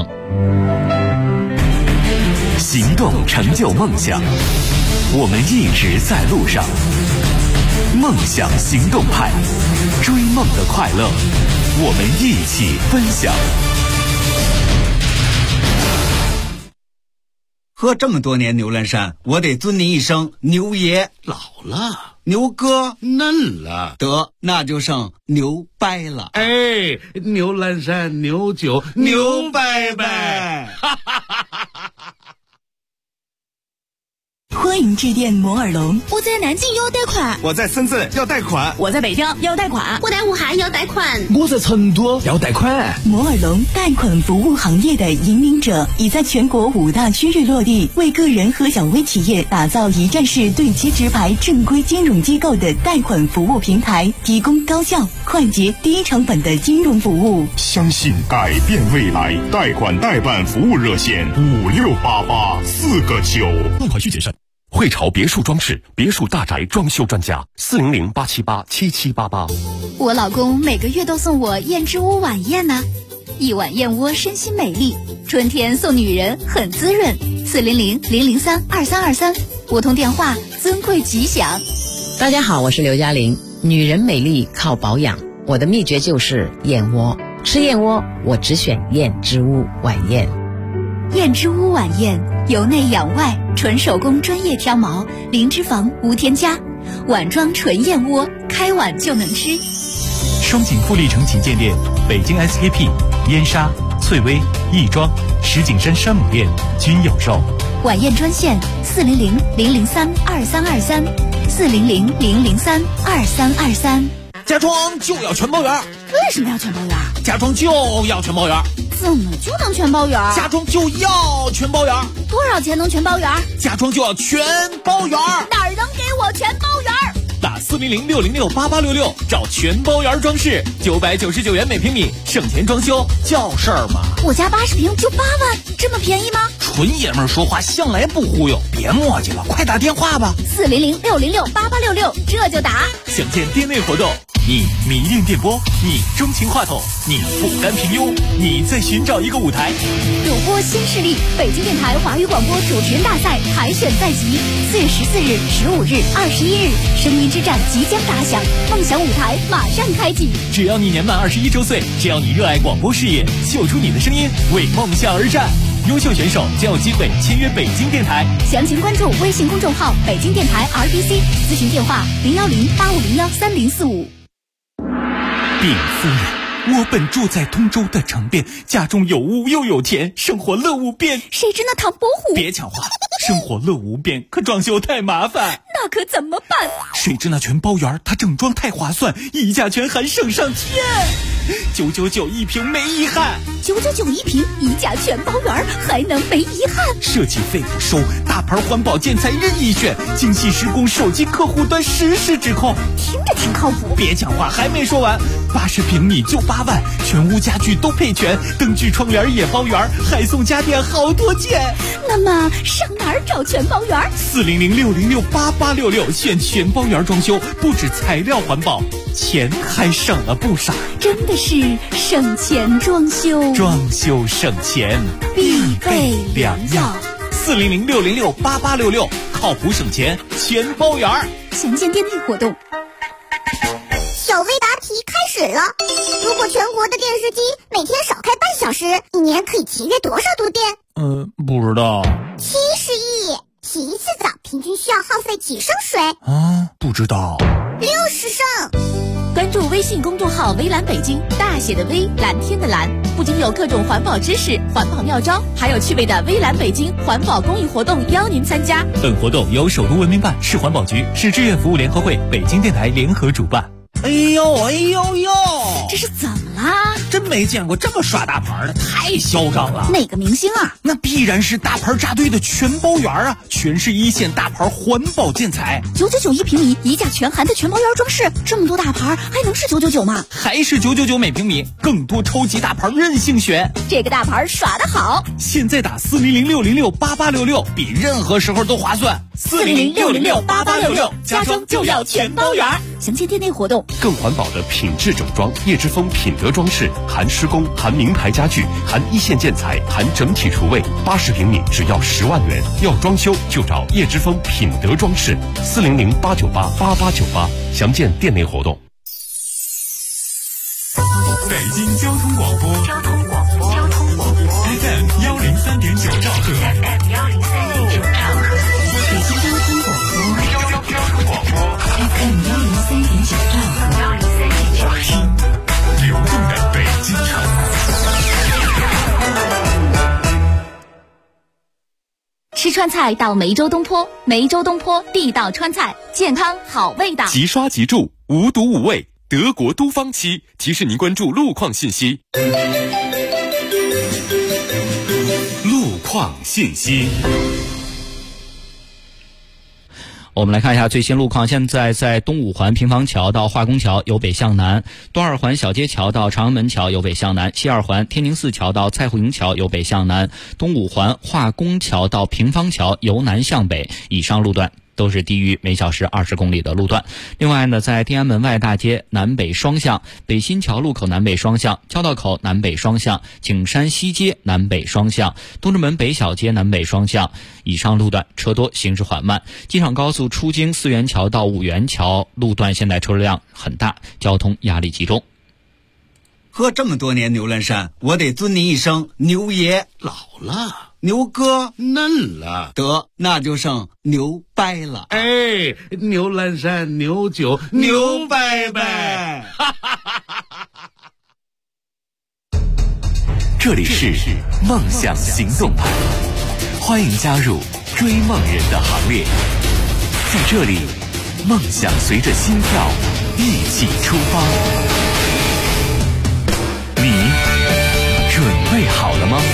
行动成就梦想，我们一直在路上。梦想行动派，追梦的快乐，我们一起分享。 喝这么多年牛栏山，我得尊您一声牛爷。 老了， 牛哥嫩了， 得那就剩牛掰了。 哎，牛栏山牛酒牛掰掰。 欢迎致电摩尔龙。 我在南京要贷款， 我在深圳要贷款， 我在北京要贷款， 我在武汉要贷款， 我在成都要贷款。 摩尔龙贷款服务行业的引领者，已在全国5大区域落地，为个人和小微企业打造一站式对接直排正规金融机构的贷款服务平台，提供高效、快捷、低成本的金融服务。 相信改变未来，贷款代办服务热线5688-4个9。 贷款需谨慎。汇潮别墅装饰，别墅大宅装修专家，400-878-7788。 我老公每个月都送我燕之屋晚宴呢，一碗燕窝身心美丽，春天送女人很滋润。400-003-2323，拨通电话，尊贵吉祥。 大家好，我是刘嘉玲。女人美丽靠保养，我的秘诀就是燕窝。 吃燕窝，我只选燕之屋晚宴。 燕之屋晚宴，由内养外，纯手工专业挑毛，零脂肪无添加，碗装纯燕窝，开碗就能吃。 双井富力城旗舰店、北京 SKP、燕莎、翠微、亦庄、石景山山姆店均有售。 晚宴专线400-003-2323，400-003-2323。 家装就要全包圆。 为什么要全包圆？ 家装就要全包圆。 怎么就能全包圆？ 家装就要全包圆。 多少钱能全包圆？ 家装就要全包圆。 哪儿能给我全包圆？ 打400-606-8866找全包圆装饰，999元每平米，省钱装修叫事儿嘛。 我家80平就8万，这么便宜吗？ 纯爷们儿说话向来不忽悠，别磨叽了，快打电话吧。 400-606-8866，这就打。 想见店内活动，你迷恋电波，你钟情话筒，你不甘平庸，你在寻找一个舞台。 主播新势力，北京电台华语广播主持人大赛海选在即，4月14日、15日、21日，声音之战即将打响，梦想舞台马上开启。 只要你年满21周岁，只要你热爱广播事业，秀出你的声音，为梦想而战。优秀选手将有机会签约北京电台。 详情关注微信公众号北京电台 RBC， 咨询电话010-8501-3045。 禀夫人，我本住在通州的城边，家中有屋又有田，生活乐无边。 谁知那唐伯虎？ 别抢话，生活乐无边，可装修太麻烦。 那可怎么办？ 谁知那全包圆，它整装太划算，一价全含省上天，999一平没遗憾。 999一平，一价全包圆，还能没遗憾？ 设计费不收，大牌环保建材任意选，精细施工，手机客户端实时指控。 听着挺靠谱。 别讲话，还没说完。80平米就8万，全屋家具都配全，灯具窗帘也包圆，还送家电好多件。 那么上哪儿找全包圆 ？400-606-8866，选全包圆装修，不止材料环保，钱还省了不少。 真的是省钱装修， 装修省钱必备良药。 400-606-8866，靠谱省钱，全包圆。 详见店内活动。 小微答题开始了。如果全国的电视机每天少开半小时，一年可以节约多少度电？ 不知道。 70亿。洗一次澡平均需要耗费几升水？ 不知道。 60升。 关注微信公众号微蓝北京，大写的微，蓝天的蓝，不仅有各种环保知识、环保妙招，还有趣味的微蓝北京环保公益活动邀您参加。 本活动由首都文明办、市环保局、市志愿服务联合会、北京电台联合主办。 哎呦， 这是怎么啦？ 真没见过这么耍大牌的，太嚣张了。 哪个明星啊？ 那必然是大牌扎堆的全包圆啊，全是一线大牌环保建材。 999一平米，一价全含的全包圆装饰，这么多大牌还能是999吗？ 还是999每平米，更多超级大牌任性选。 这个大牌耍得好， 现在打400-606-8866，比任何时候都划算。 400-606-8866，家装就要全包圆。详见店内活动。 更环保的品质整装，叶之峰品德装饰，含施工，含名牌家具，含一线建材，含整体厨卫，80平米只要10万元。要装修就找叶之峰品德装饰，400-898-8898，详见店内活动。 北京交通广播FM 103.9兆赫，北京交通广播FM 103.9兆赫，听流动的北京城。 吃川菜到梅州东坡，梅州东坡地道川菜，健康好味道。 即刷即住，无毒无味，德国都方漆提示您关注路况信息。路况信息。 我们来看一下最新路况。现在在东五环平房桥到化工桥由北向南，东二环小街桥到长安门桥由北向南，西二环天宁寺桥到蔡户营桥由北向南，东五环化工桥到平房桥由南向北，以上路段都是低于每小时20公里的路段。另外呢，在天安门外大街南北双向、北新桥路口南北双向、交道口南北双向、景山西街南北双向、东直门北小街南北双向，以上路段车多，行驶缓慢。机场高速出京四元桥到五元桥路段现在车流量很大，交通压力集中。 喝这么多年牛栏山，我得尊你一声牛爷。 老了， 牛哥嫩了， 得那就剩牛掰了。 哎，牛栏山牛酒牛掰掰。 这里是梦想行动派，欢迎加入追梦人的行列。在这里，梦想随着心跳一起出发。你准备好了吗？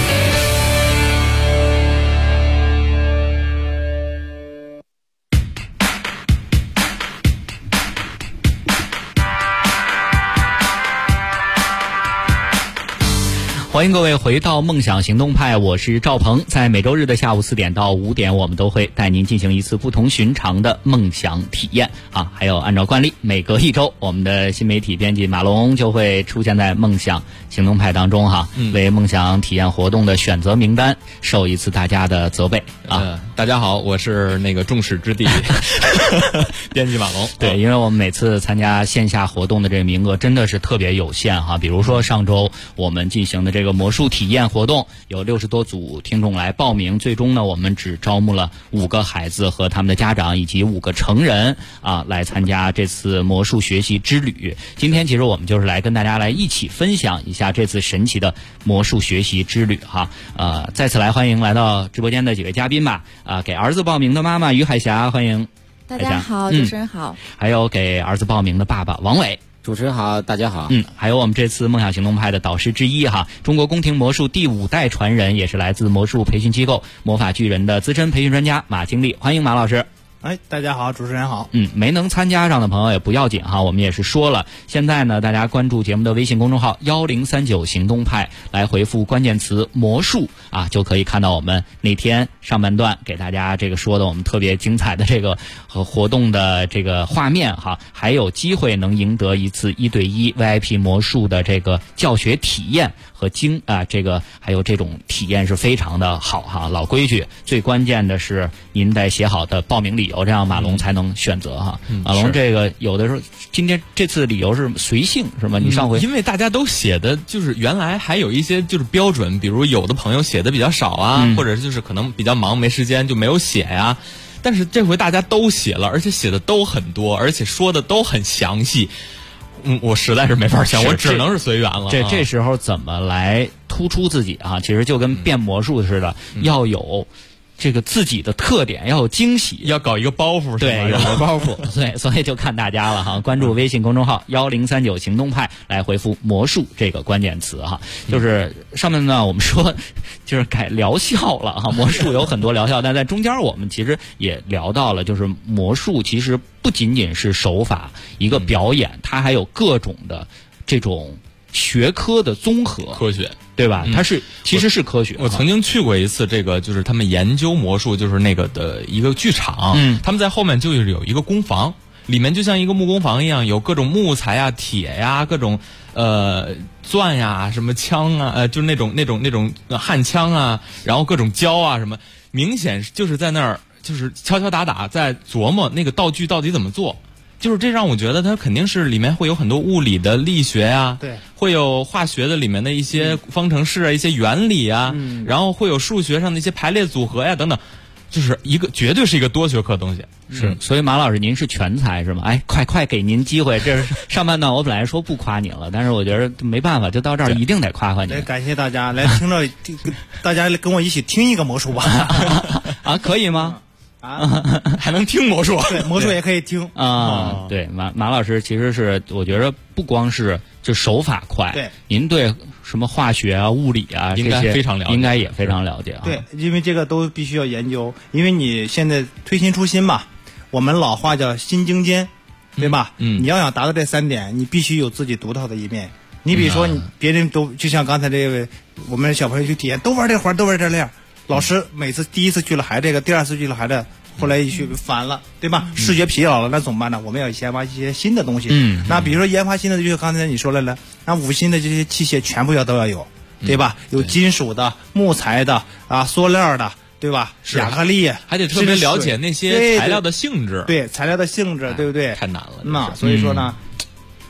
欢迎各位回到梦想行动派，我是赵鹏。在每周日的下午4点到5点，我们都会带您进行一次不同寻常的梦想体验啊。还有按照惯例，每隔一周，我们的新媒体编辑马龙就会出现在梦想行动派当中哈，为梦想体验活动的选择名单受一次大家的责备啊。 大家好，我是那个众矢之的编辑马龙。 对，因为我们每次参加线下活动的这个名额真的是特别有限哈。比如说上周我们进行的这个魔术体验活动，有60多组听众来报名，最终呢我们只招募了5个孩子和他们的家长以及5个成人啊来参加这次魔术学习之旅。今天其实我们就是来跟大家来一起分享一下这次神奇的魔术学习之旅哈。再次来欢迎来到直播间的几位嘉宾吧。给儿子报名的妈妈于海霞，欢迎。 大家好，主持人好。 还有给儿子报名的爸爸王伟。 主持人好，大家好。 还有我们这次梦想行动派的导师之一哈，中国宫廷魔术第5代传人，也是来自魔术培训机构魔法巨人的资深培训专家马经理，欢迎马老师。 哎，大家好，主持人好。 没能参加上的朋友也不要紧哈，我们也是说了，现在呢，大家关注节目的微信公众号1039行动派，来回复关键词魔术啊，就可以看到我们那天上半段给大家这个说的我们特别精彩的这个活动的这个画面哈，还有机会能赢得一次1对1 VIP 魔术的这个教学体验和这个还有这种体验是非常的好哈。老规矩，最关键的是您得写好的报名理由，这样马龙才能选择哈。马龙这个有的时候今天这次理由是随性是吗？你上回因为大家都写的就是原来还有一些就是标准，比如有的朋友写的比较少啊，或者就是可能比较忙没时间就没有写呀。但是这回大家都写了，而且写的都很多，而且说的都很详细。我实在是没法想，我只能是随缘了。 这时候怎么来突出自己啊？其实就跟变魔术似的，要有这个自己的特点，要有惊喜， 要搞一个包袱， 对，有个包袱，对，所以就看大家了哈。关注微信公众号1039行动派，来回复魔术这个关键词哈。就是上面呢，我们说就是改疗效了哈。魔术有很多疗效，但在中间我们其实也聊到了，就是魔术其实不仅仅是手法一个表演，它还有各种的这种学科的综合科学。 对吧？它是其实是科学。 我曾经去过一次这个，就是他们研究魔术，就是那个的一个剧场。他们在后面就是有一个工房，里面就像一个木工房一样，有各种木材啊、铁呀、各种钻呀、什么枪啊，就是那种焊枪啊，然后各种胶啊什么，明显就是在那儿就是敲敲打打，在琢磨那个道具到底怎么做。就是这让我觉得它肯定是里面会有很多物理的力学啊， 对， 会有化学的里面的一些方程式啊、一些原理啊，然后会有数学上的一些排列组合呀等等，就是绝对是一个多学科的东西。 是，所以马老师您是全才是吗？哎，快给您机会，这是上半段我本来说不夸你了，但是我觉得没办法，就到这儿一定得夸夸你。 感谢大家来听着，大家跟我一起听一个魔术吧。 啊，可以吗？ 还能听魔术？ 对，魔术也可以听啊。对，马老师其实是我觉得不光是就手法快， 对， 您对什么化学啊、物理啊应该非常了解， 应该也非常了解啊。 对，因为这个都必须要研究，因为你现在推新出新嘛，我们老话叫心精尖，对吧？你要想达到这3点，你必须有自己独到的一面。你比如说，别人都就像刚才这位我们小朋友去体验，都玩这活，都玩这样。老师每次第1次去了还这个，第2次去了还这，后来一去烦了，对吧？视觉疲劳了，那怎么办呢？我们要研发一些新的东西。那比如说研发新的，就像刚才你说来了，那5新的这些器械全部都要有，对吧？有金属的、木材的啊、塑料的，对吧？亚克力， 还得特别了解那些材料的性质。 对材料的性质，对不对？ 太难了。 那所以说呢，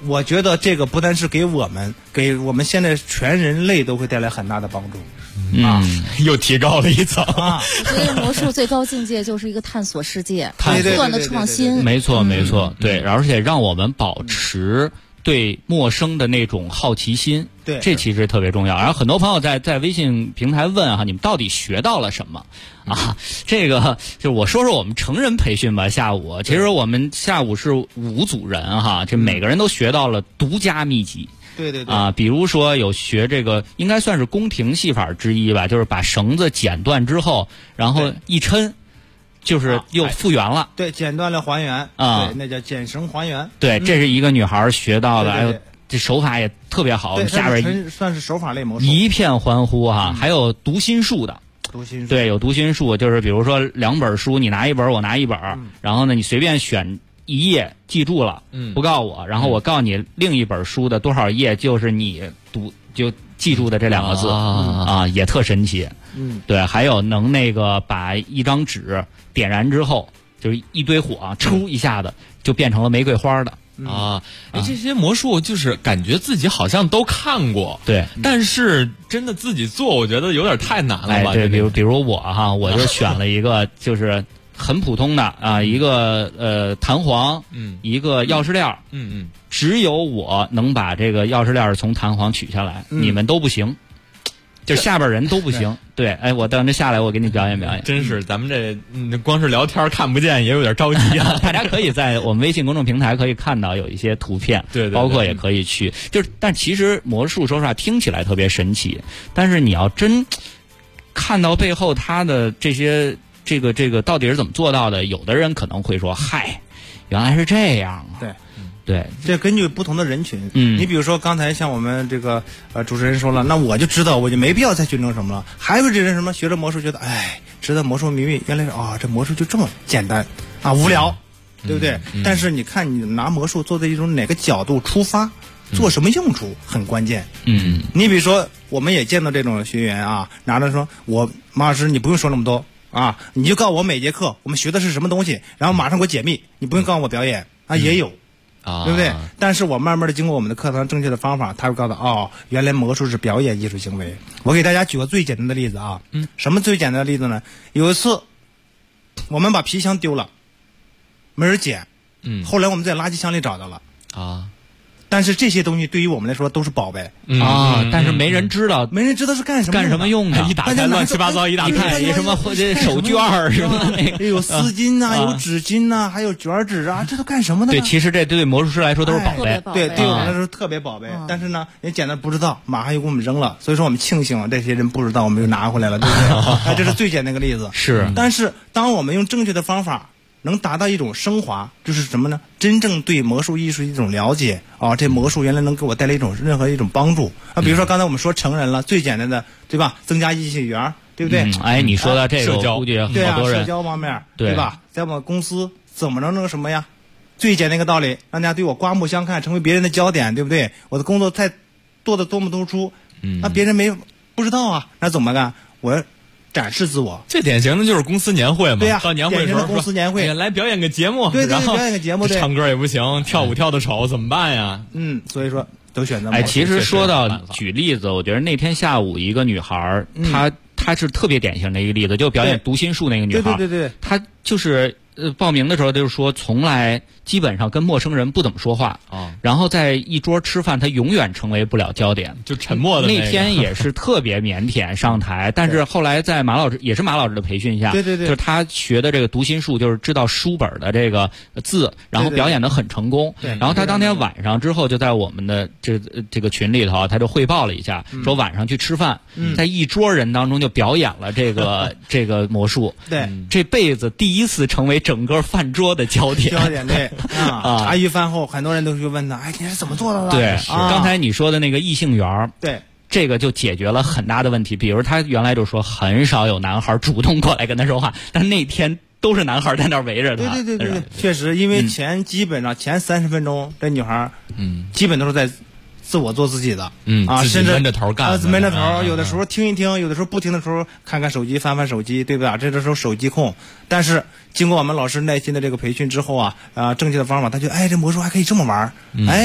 我觉得这个不单是给我们现在全人类都会带来很大的帮助。 又提高了一层。 所以魔术最高境界就是一个探索世界，不断的创新。 没错，没错，对，而且让我们保持对陌生的那种好奇心， 对， 这其实特别重要。然后很多朋友在微信平台问你们到底学到了什么啊？这个就我说说我们成人培训吧。下午其实我们下午是5组人这每个人都学到了独家秘籍。 对比如说有学这个应该算是宫廷戏法之一吧，就是把绳子剪断之后，然后一抻，就是又复原了。 对，剪断了还原对，那叫剪绳还原。 对，这是一个女孩学到的，哎呦，这手法也特别好。下边算是手法类魔术， 一片欢呼还有读心术的。对，有读心术，就是比如说2本书，你拿一本，我拿一本，然后呢，你随便选一页记住了，不告我，然后我告你另一本书的多少页就是你就记住的这2个字也特神奇。对，还有能那个把一张纸点燃之后，就是一堆火抽一下子就变成了玫瑰花的。 这些魔术就是感觉自己好像都看过， 对， 但是真的自己做，我觉得有点太难了吧？ 对，比如我就选了一个就是很普通的一个弹簧，一个钥匙链，只有我能把这个钥匙链从弹簧取下来，你们都不行。就下边人都不行。对，哎，我等着下来，我给你表演表演。 真是，咱们这光是聊天看不见，也有点着急啊。 大家可以在我们微信公众平台可以看到有一些图片， 对， 包括也可以去，但其实魔术说实话听起来特别神奇，但是你要真看到背后它的这些这个到底是怎么做到的，有的人可能会说，嗨，原来是这样啊。对， 这根据不同的人群，你比如说刚才像我们这个主持人说了，那我就知道，我就没必要再去弄什么了。还有这人什么学着魔术，觉得哎，知道魔术秘密，原来是这魔术就这么简单无聊，对不对？但是你看，你拿魔术做的一种哪个角度出发，做什么用处很关键。你比如说，我们也见到这种学员拿着说，马老师你不用说那么多你就告诉我每节课我们学的是什么东西，然后马上给我解密，你不用告诉我表演也有。对不对？但是我慢慢的经过我们的课堂正确的方法，他会告诉原来魔术是表演艺术行为。我给大家举个最简单的例子什么最简单的例子呢？有一次我们把皮箱丢了，没人捡，后来我们在垃圾箱里找到了但是这些东西对于我们来说都是宝贝但是没人知道是干什么用的， 一打开乱七八糟一大堆，什么手绢什么有丝巾有纸巾还有卷纸这都干什么的呢？ 对，其实这对魔术师来说都是宝贝， 对我们来说特别宝贝。但是呢，人捡的不知道，马上又给我们扔了，所以说我们庆幸这些人不知道，我们又拿回来了，对不对？这是最简单的一个例子。 是， 但是当我们用正确的方法，能达到一种升华，就是什么呢？真正对魔术艺术一种了解这魔术原来能给我带来任何一种帮助比如说刚才我们说成人了，最简单的对吧？增加异性缘，对不对？ 你说到这个， 社交， 我估计好多人社交方面，对吧？在我们公司怎么能那个什么呀？最简单一个道理，让大家对我刮目相看，成为别人的焦点，对不对？我的工作做的多么突出，那别人不知道那怎么干？我展示自我， 最典型的就是公司年会嘛。 对到年会的时候， 公司年会来表演个节目， 对， 然后表演个节目， 唱歌也不行，跳舞跳得丑，怎么办呀？ 所以说都选择。 其实说到举例子，我觉得那天下午一个女孩，她是特别典型的一个例子，就表演读心术那个女孩， 对， 她就是报名的时候就是说，从来基本上跟陌生人不怎么说话然后在一桌吃饭，他永远成为不了焦点， 就沉默的。 那天也是特别腼腆上台，但是后来在马老师的培训下， 对， 就是他学的这个读心术，就是知道书本的这个字，然后表演得很成功。 对， 然后他当天晚上之后就在我们的这个群里头，他就汇报了一下，说晚上去吃饭，在一桌人当中就表演了这个魔术。 对， 这辈子第一次成为整个饭桌的焦点。 对茶余饭后很多人都去问他，你是怎么做到的？ 对，刚才你说的那个异性缘， 对， 这个就解决了很大的问题。比如他原来就说很少有男孩主动过来跟他说话，但那天都是男孩在那围着他。 对，确实，因为基本上前30分钟，这女孩基本都是在自我做自己的， 甚至闷着头干， 闷着头，有的时候听一听，有的时候不听的时候看看手机，翻翻手机，对吧？这时候手机控。但是经过我们老师耐心的这个培训之后正确的方法，他觉得这魔术还可以这么玩，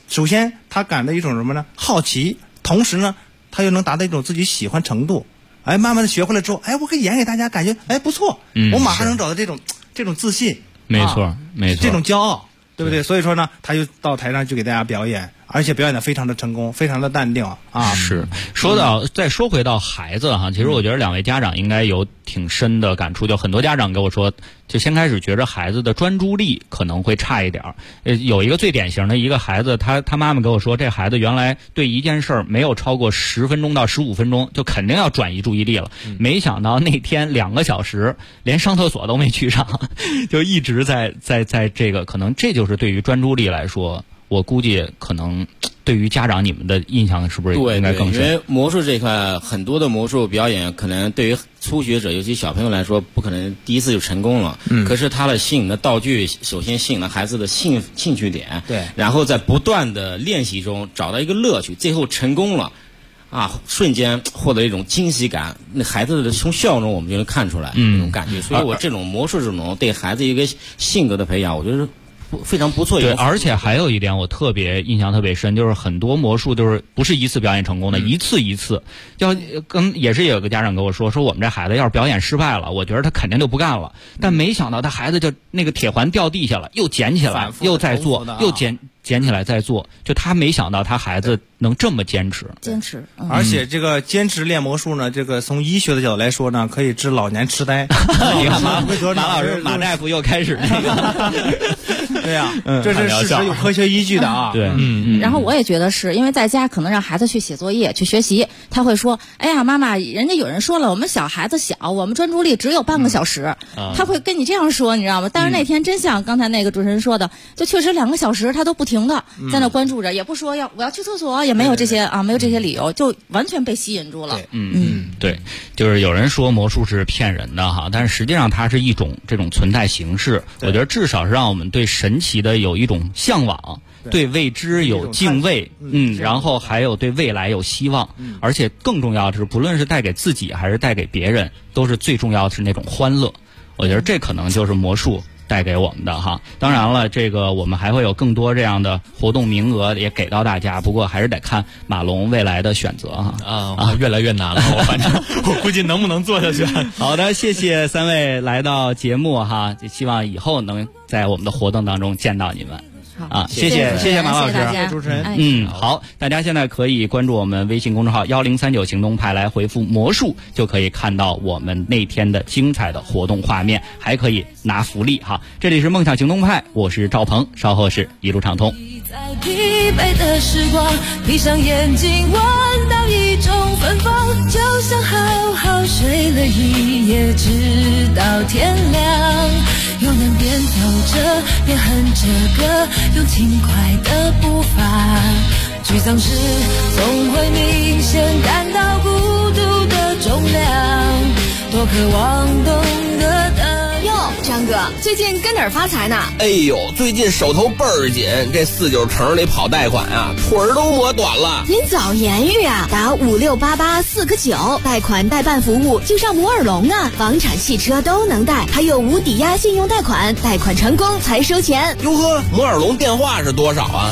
首先他感到一种什么呢？好奇，同时呢，他又能达到一种自己喜欢程度。哎，慢慢的学会了之后，哎，我可以演给大家，感觉哎不错，我马上能找到这种自信， 没错，没错， 这种骄傲，对不对？所以说呢，他就到台上去给大家表演，而且表演的非常的成功，非常的淡定啊。 是，再说回到孩子哈，其实我觉得两位家长应该有挺深的感触，就很多家长跟我说，就先开始觉着孩子的专注力可能会差一点有一个最典型的一个孩子，他妈妈跟我说，这孩子原来对一件事儿没有超过10分钟到15分钟，就肯定要转移注意力了。没想到那天2个小时连上厕所都没去上，就一直在这个，可能这就是对于专注力来说，我估计可能对于家长你们的印象是不是应该更深？ 因为魔术这一块，很多的魔术表演可能对于初学者，尤其小朋友来说，不可能第一次就成功了。可是他的吸引的道具，首先吸引了孩子的兴趣点， 对， 然后在不断的练习中找到一个乐趣，最后成功了。瞬间获得一种惊喜感，那孩子的从笑容我们就能看出来那种感觉。所以我这种魔术这种对孩子一个性格的培养，我觉得非常不错。 对，而且还有一点我印象特别深，就是很多魔术就是不是一次表演成功的，一次一次。也是有个家长跟我说我们这孩子要是表演失败了，我觉得他肯定就不干了。但没想到他孩子就那个铁环掉地下了，又捡起来，又再做，又捡起来再做，就他没想到他孩子能这么坚持。 而且这个坚持练魔术呢，这个从医学的角度来说呢，可以治老年痴呆。 你看马老师马大夫又开始那个， 对呀，这是事实，有科学依据的啊。 对， 然后我也觉得是因为在家可能让孩子去写作业去学习，他会说，哎呀妈妈，人家有人说了，我们小孩子小，我们专注力只有半个小时，他会跟你这样说，你知道吗？但是那天真像刚才那个主持人说的，就确实2个小时他都不停的在那关注着，也不说我要去厕所，也没有这些没有这些理由，就完全被吸引住了。 对，就是有人说魔术是骗人的哈，但是实际上它是一种这种存在形式。我觉得至少是让我们对神奇的有一种向往，对未知有敬畏，然后还有对未来有希望，而且更重要的是，不论是带给自己还是带给别人，都是最重要的是那种欢乐。我觉得这可能就是魔术带给我们的哈。当然了，这个我们还会有更多这样的活动名额也给到大家，不过还是得看马龙未来的选择哈。 越来越难了，反正我估计能不能做下去。 好的，谢谢3位来到节目哈，希望以后能在我们的活动当中见到你们。谢谢马老师， 谢谢主持人。 好，大家现在可以关注我们微信公众号1039行动派，来回复魔术就可以看到我们那天的精彩的活动画面，还可以拿福利哈。这里是梦想行动派，我是赵鹏，稍后是一路畅通。 在疲惫的时光，闭上眼睛闻到一种芬芳，就像好好睡了一夜，直到天亮。又能边走着边哼着歌，用轻快的步伐，沮丧时总会明显感到孤独的重量，多渴望懂得的。 哟，张哥，最近跟哪儿发财呢？ 哎呦，最近手头倍儿紧，这49城里跑贷款啊，腿儿都磨短了。 您早言语啊，打5688-4个9，贷款代办服务就上摩尔龙啊，房产汽车都能贷，还有无抵押信用贷款，贷款成功才收钱。 哟呵，摩尔龙电话是多少啊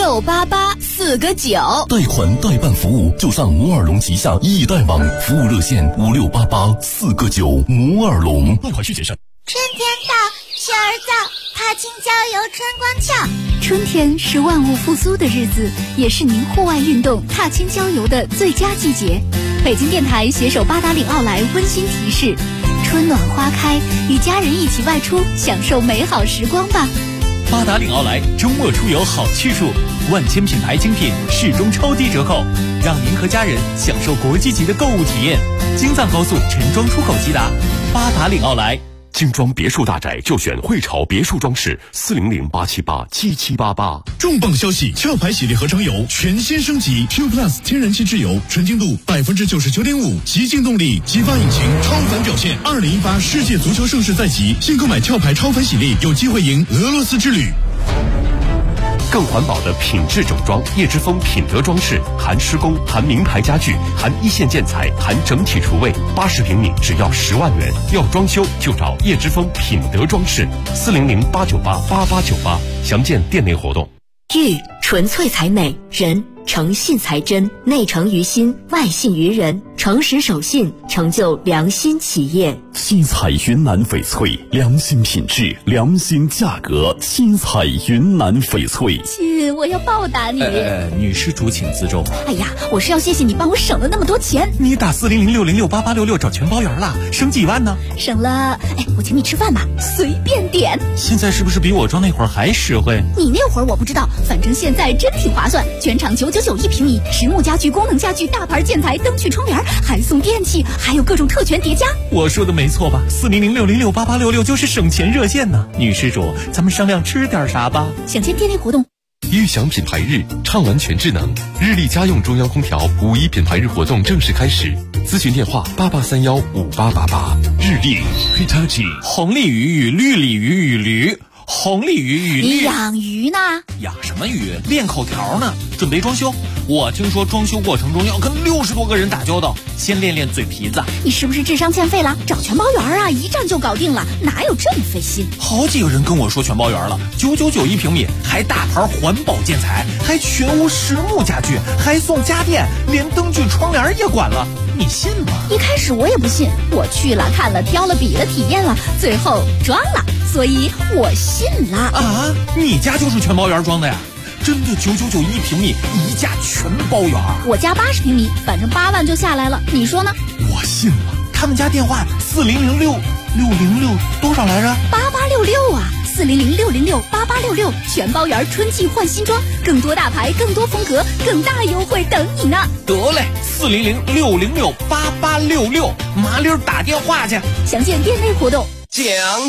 ？5688-4个9。 贷款代办服务就上摩尔龙旗下易贷网，服务热线5688-4个9，摩尔龙。贷款需谨慎。 春天到，雪儿早，踏青郊游春光俏。 春天是万物复苏的日子，也是您户外运动、踏青郊游的最佳季节。北京电台携手八达岭奥莱温馨提示：春暖花开，与家人一起外出，享受美好时光吧。 八达岭奥莱周末出游好去处，万千品牌精品适中超低折扣，让您和家人享受国际级的购物体验。京藏高速陈庄出口直达，八达岭奥莱。 精装别墅大宅就选汇潮别墅装饰，400-878-7788。 重磅消息！壳牌洗涤合成油全新升级 ，Q Plus 天然气质油，纯净度99.5%，极净动力，激发引擎，超凡表现。2018世界足球盛世在即，新购买壳牌超凡洗涤，有机会赢俄罗斯之旅。 更环保的品质整装，叶之峰品德装饰，含施工，含名牌家具，含一线建材，含整体厨卫，80平米只要10万元。要装修就找叶之峰品德装饰，400-898-8898，详见店内活动。 纯粹才美，人诚信才真，内诚于心，外信于人，诚实守信，成就良心企业。 新彩云南翡翠，良心品质，良心价格。新彩云南翡翠。 亲，我要报答你。 女施主请自重。 哎呀，我是要谢谢你帮我省了那么多钱。 你打400-606-8866找全包圆了，省几万呢？ 省了，我请你吃饭吧，随便点。 现在是不是比我装那会儿还实惠？ 你那会儿我不知道，反正现在真挺划算，全场999一平米，实木家具、功能家具、大牌建材、灯具、窗帘，还送电器，还有各种特权叠加。 我说的没错吧？400-606-8866就是省钱热线呢。女施主，咱们商量吃点啥吧？ 享签店内活动。 悦享品牌日，畅玩全智能，日立家用中央空调5·1品牌日活动正式开始，咨询电话88315888。 日立 Hitachi 红鲤鱼与绿鲤鱼与驴。红鲤鱼与你养鱼呢？ 养什么鱼？练口条呢，准备装修。我听说装修过程中要跟60多个人打交道，先练练嘴皮子。 你是不是智商欠费了？找全包圆啊，一站就搞定了，哪有这么费心？ 好几个人跟我说全包圆了，999一平米，还大牌环保建材，还全屋实木家具，还送家电，连灯具窗帘也管了，你信吗？ 一开始我也不信，我去了看了挑了比了体验了，最后装了，所以我信了。 啊，你家就是全包圆装的呀？真的999一平米，一价全包圆。 我家80平米，反正8万就下来了，你说呢？ 我信了。他们家电话4006606多少来着 ？8866啊，400-606-8866，全包圆春季换新装，更多大牌，更多风格，更大优惠等你呢。 得嘞，400-606-8866，麻溜打电话去。 详见店内活动。 奖！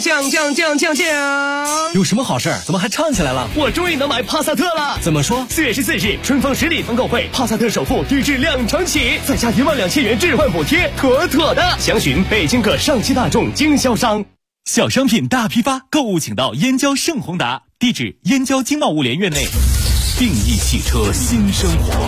有什么好事？怎么还唱起来了？ 我终于能买帕萨特了！ 怎么说 ？4月14日，春风10里团购会，帕萨特首付低至2成起，再加12000元置换补贴，妥妥的！详询北京各上汽大众经销商。 小商品大批发，购物请到燕郊盛宏达，地址燕郊经贸物联院内。 定义汽车新生活，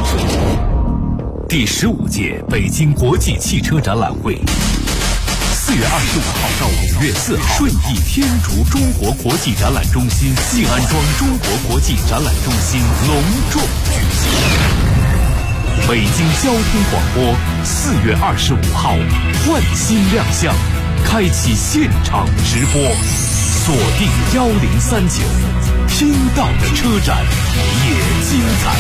第15届北京国际汽车展览会。4月25号到5月4号，顺义天竺中国国际展览中心静安庄中国国际展览中心隆重举行。北京交通广播4月25号换新亮相，开启现场直播，锁定1039，听到的车展也精彩。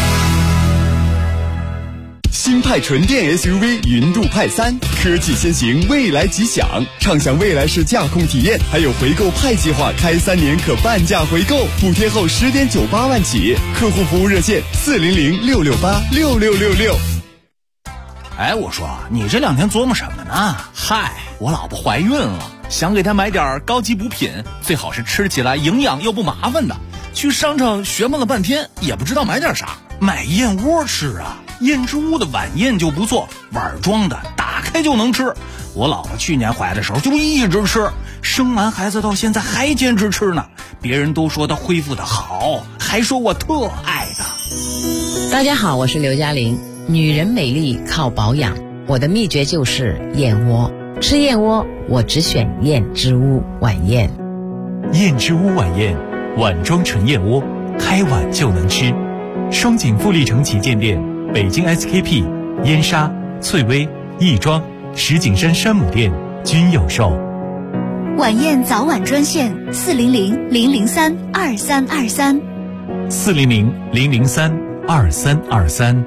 新派纯电 SUV 云度派3，科技先行，未来吉祥，畅享未来式驾控体验，还有回购派计划，开3年可半价回购，补贴后10.98万起，客户服务热线400-668-6666。 哎，我说你这2天琢磨什么呢？嗨，我老婆怀孕了，想给她买点高级补品，最好是吃起来营养又不麻烦的。去商场学问了半天，也不知道买点啥，买燕窝吃啊。燕之屋的晚宴就不错，碗装的，打开就能吃。我老婆去年怀的时候就一直吃，生完孩子到现在还坚持吃呢。别人都说她恢复的好，还说我特爱她。 大家好，我是刘嘉玲。女人美丽靠保养，我的秘诀就是燕窝。吃燕窝，我只选燕之屋晚宴。 燕之屋晚宴，碗装纯燕窝，开碗就能吃。双井富力城旗舰店。北京 SKP、燕莎、翠微、亦庄、石景山山姆店均有售。 晚宴早晚专线400-003-2323。 400-003-2323。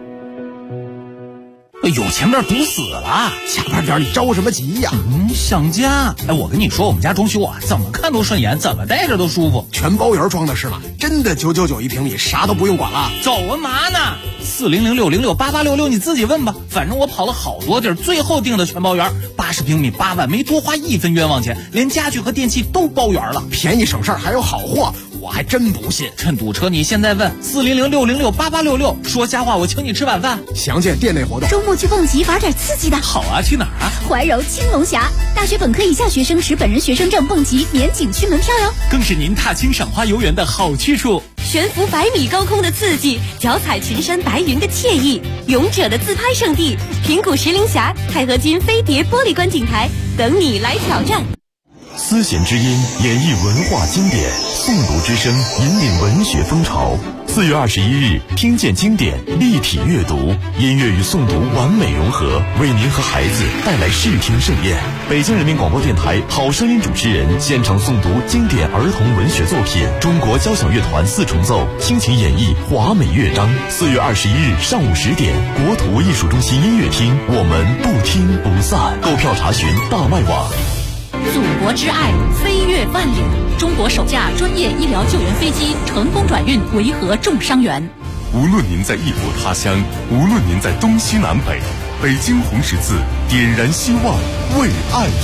有前面堵死了，下班点你着什么急呀？想家。我跟你说，我们家装修啊，怎么看都顺眼，怎么待着都舒服。 全包圆装的是了，真的999一平米，啥都不用管了。 走啊嘛呢？400-606-8866，你自己问吧。反正我跑了好多地儿，最后定的全包圆，80平米8万，没多花1分冤枉钱，连家具和电器都包圆了， 便宜省事儿还有好货。我还真不信， 趁堵车你现在问400-606-8866，说瞎话我请你吃晚饭。 详见店内活动。 周末去蹦极玩点刺激的。 好啊，去哪儿啊？ 怀柔青龙峡，大学本科以下学生持本人学生证蹦极免景区门票哟。 更是您踏青赏花游园的好去处。 悬浮100米高空的刺激，脚踩群山白云的惬意，勇者的自拍圣地平谷石林峡、钛合金飞碟玻璃观景台等你来挑战。 丝弦之音演绎文化经典，诵读之声引领文学风潮。4月21日，听见经典，立体阅读，音乐与诵读完美融合，为您和孩子带来视听盛宴。北京人民广播电台好声音主持人现场诵读经典儿童文学作品，中国交响乐团4重奏倾情演绎华美乐章。4月21日上午10点，国土艺术中心音乐厅，我们不听不散。购票查询大麦网。 祖国之爱飞越万里，中国首架专业医疗救援飞机成功转运维和重伤员。 无论您在异国他乡，无论您在东西南北，北京红十字点燃希望，为爱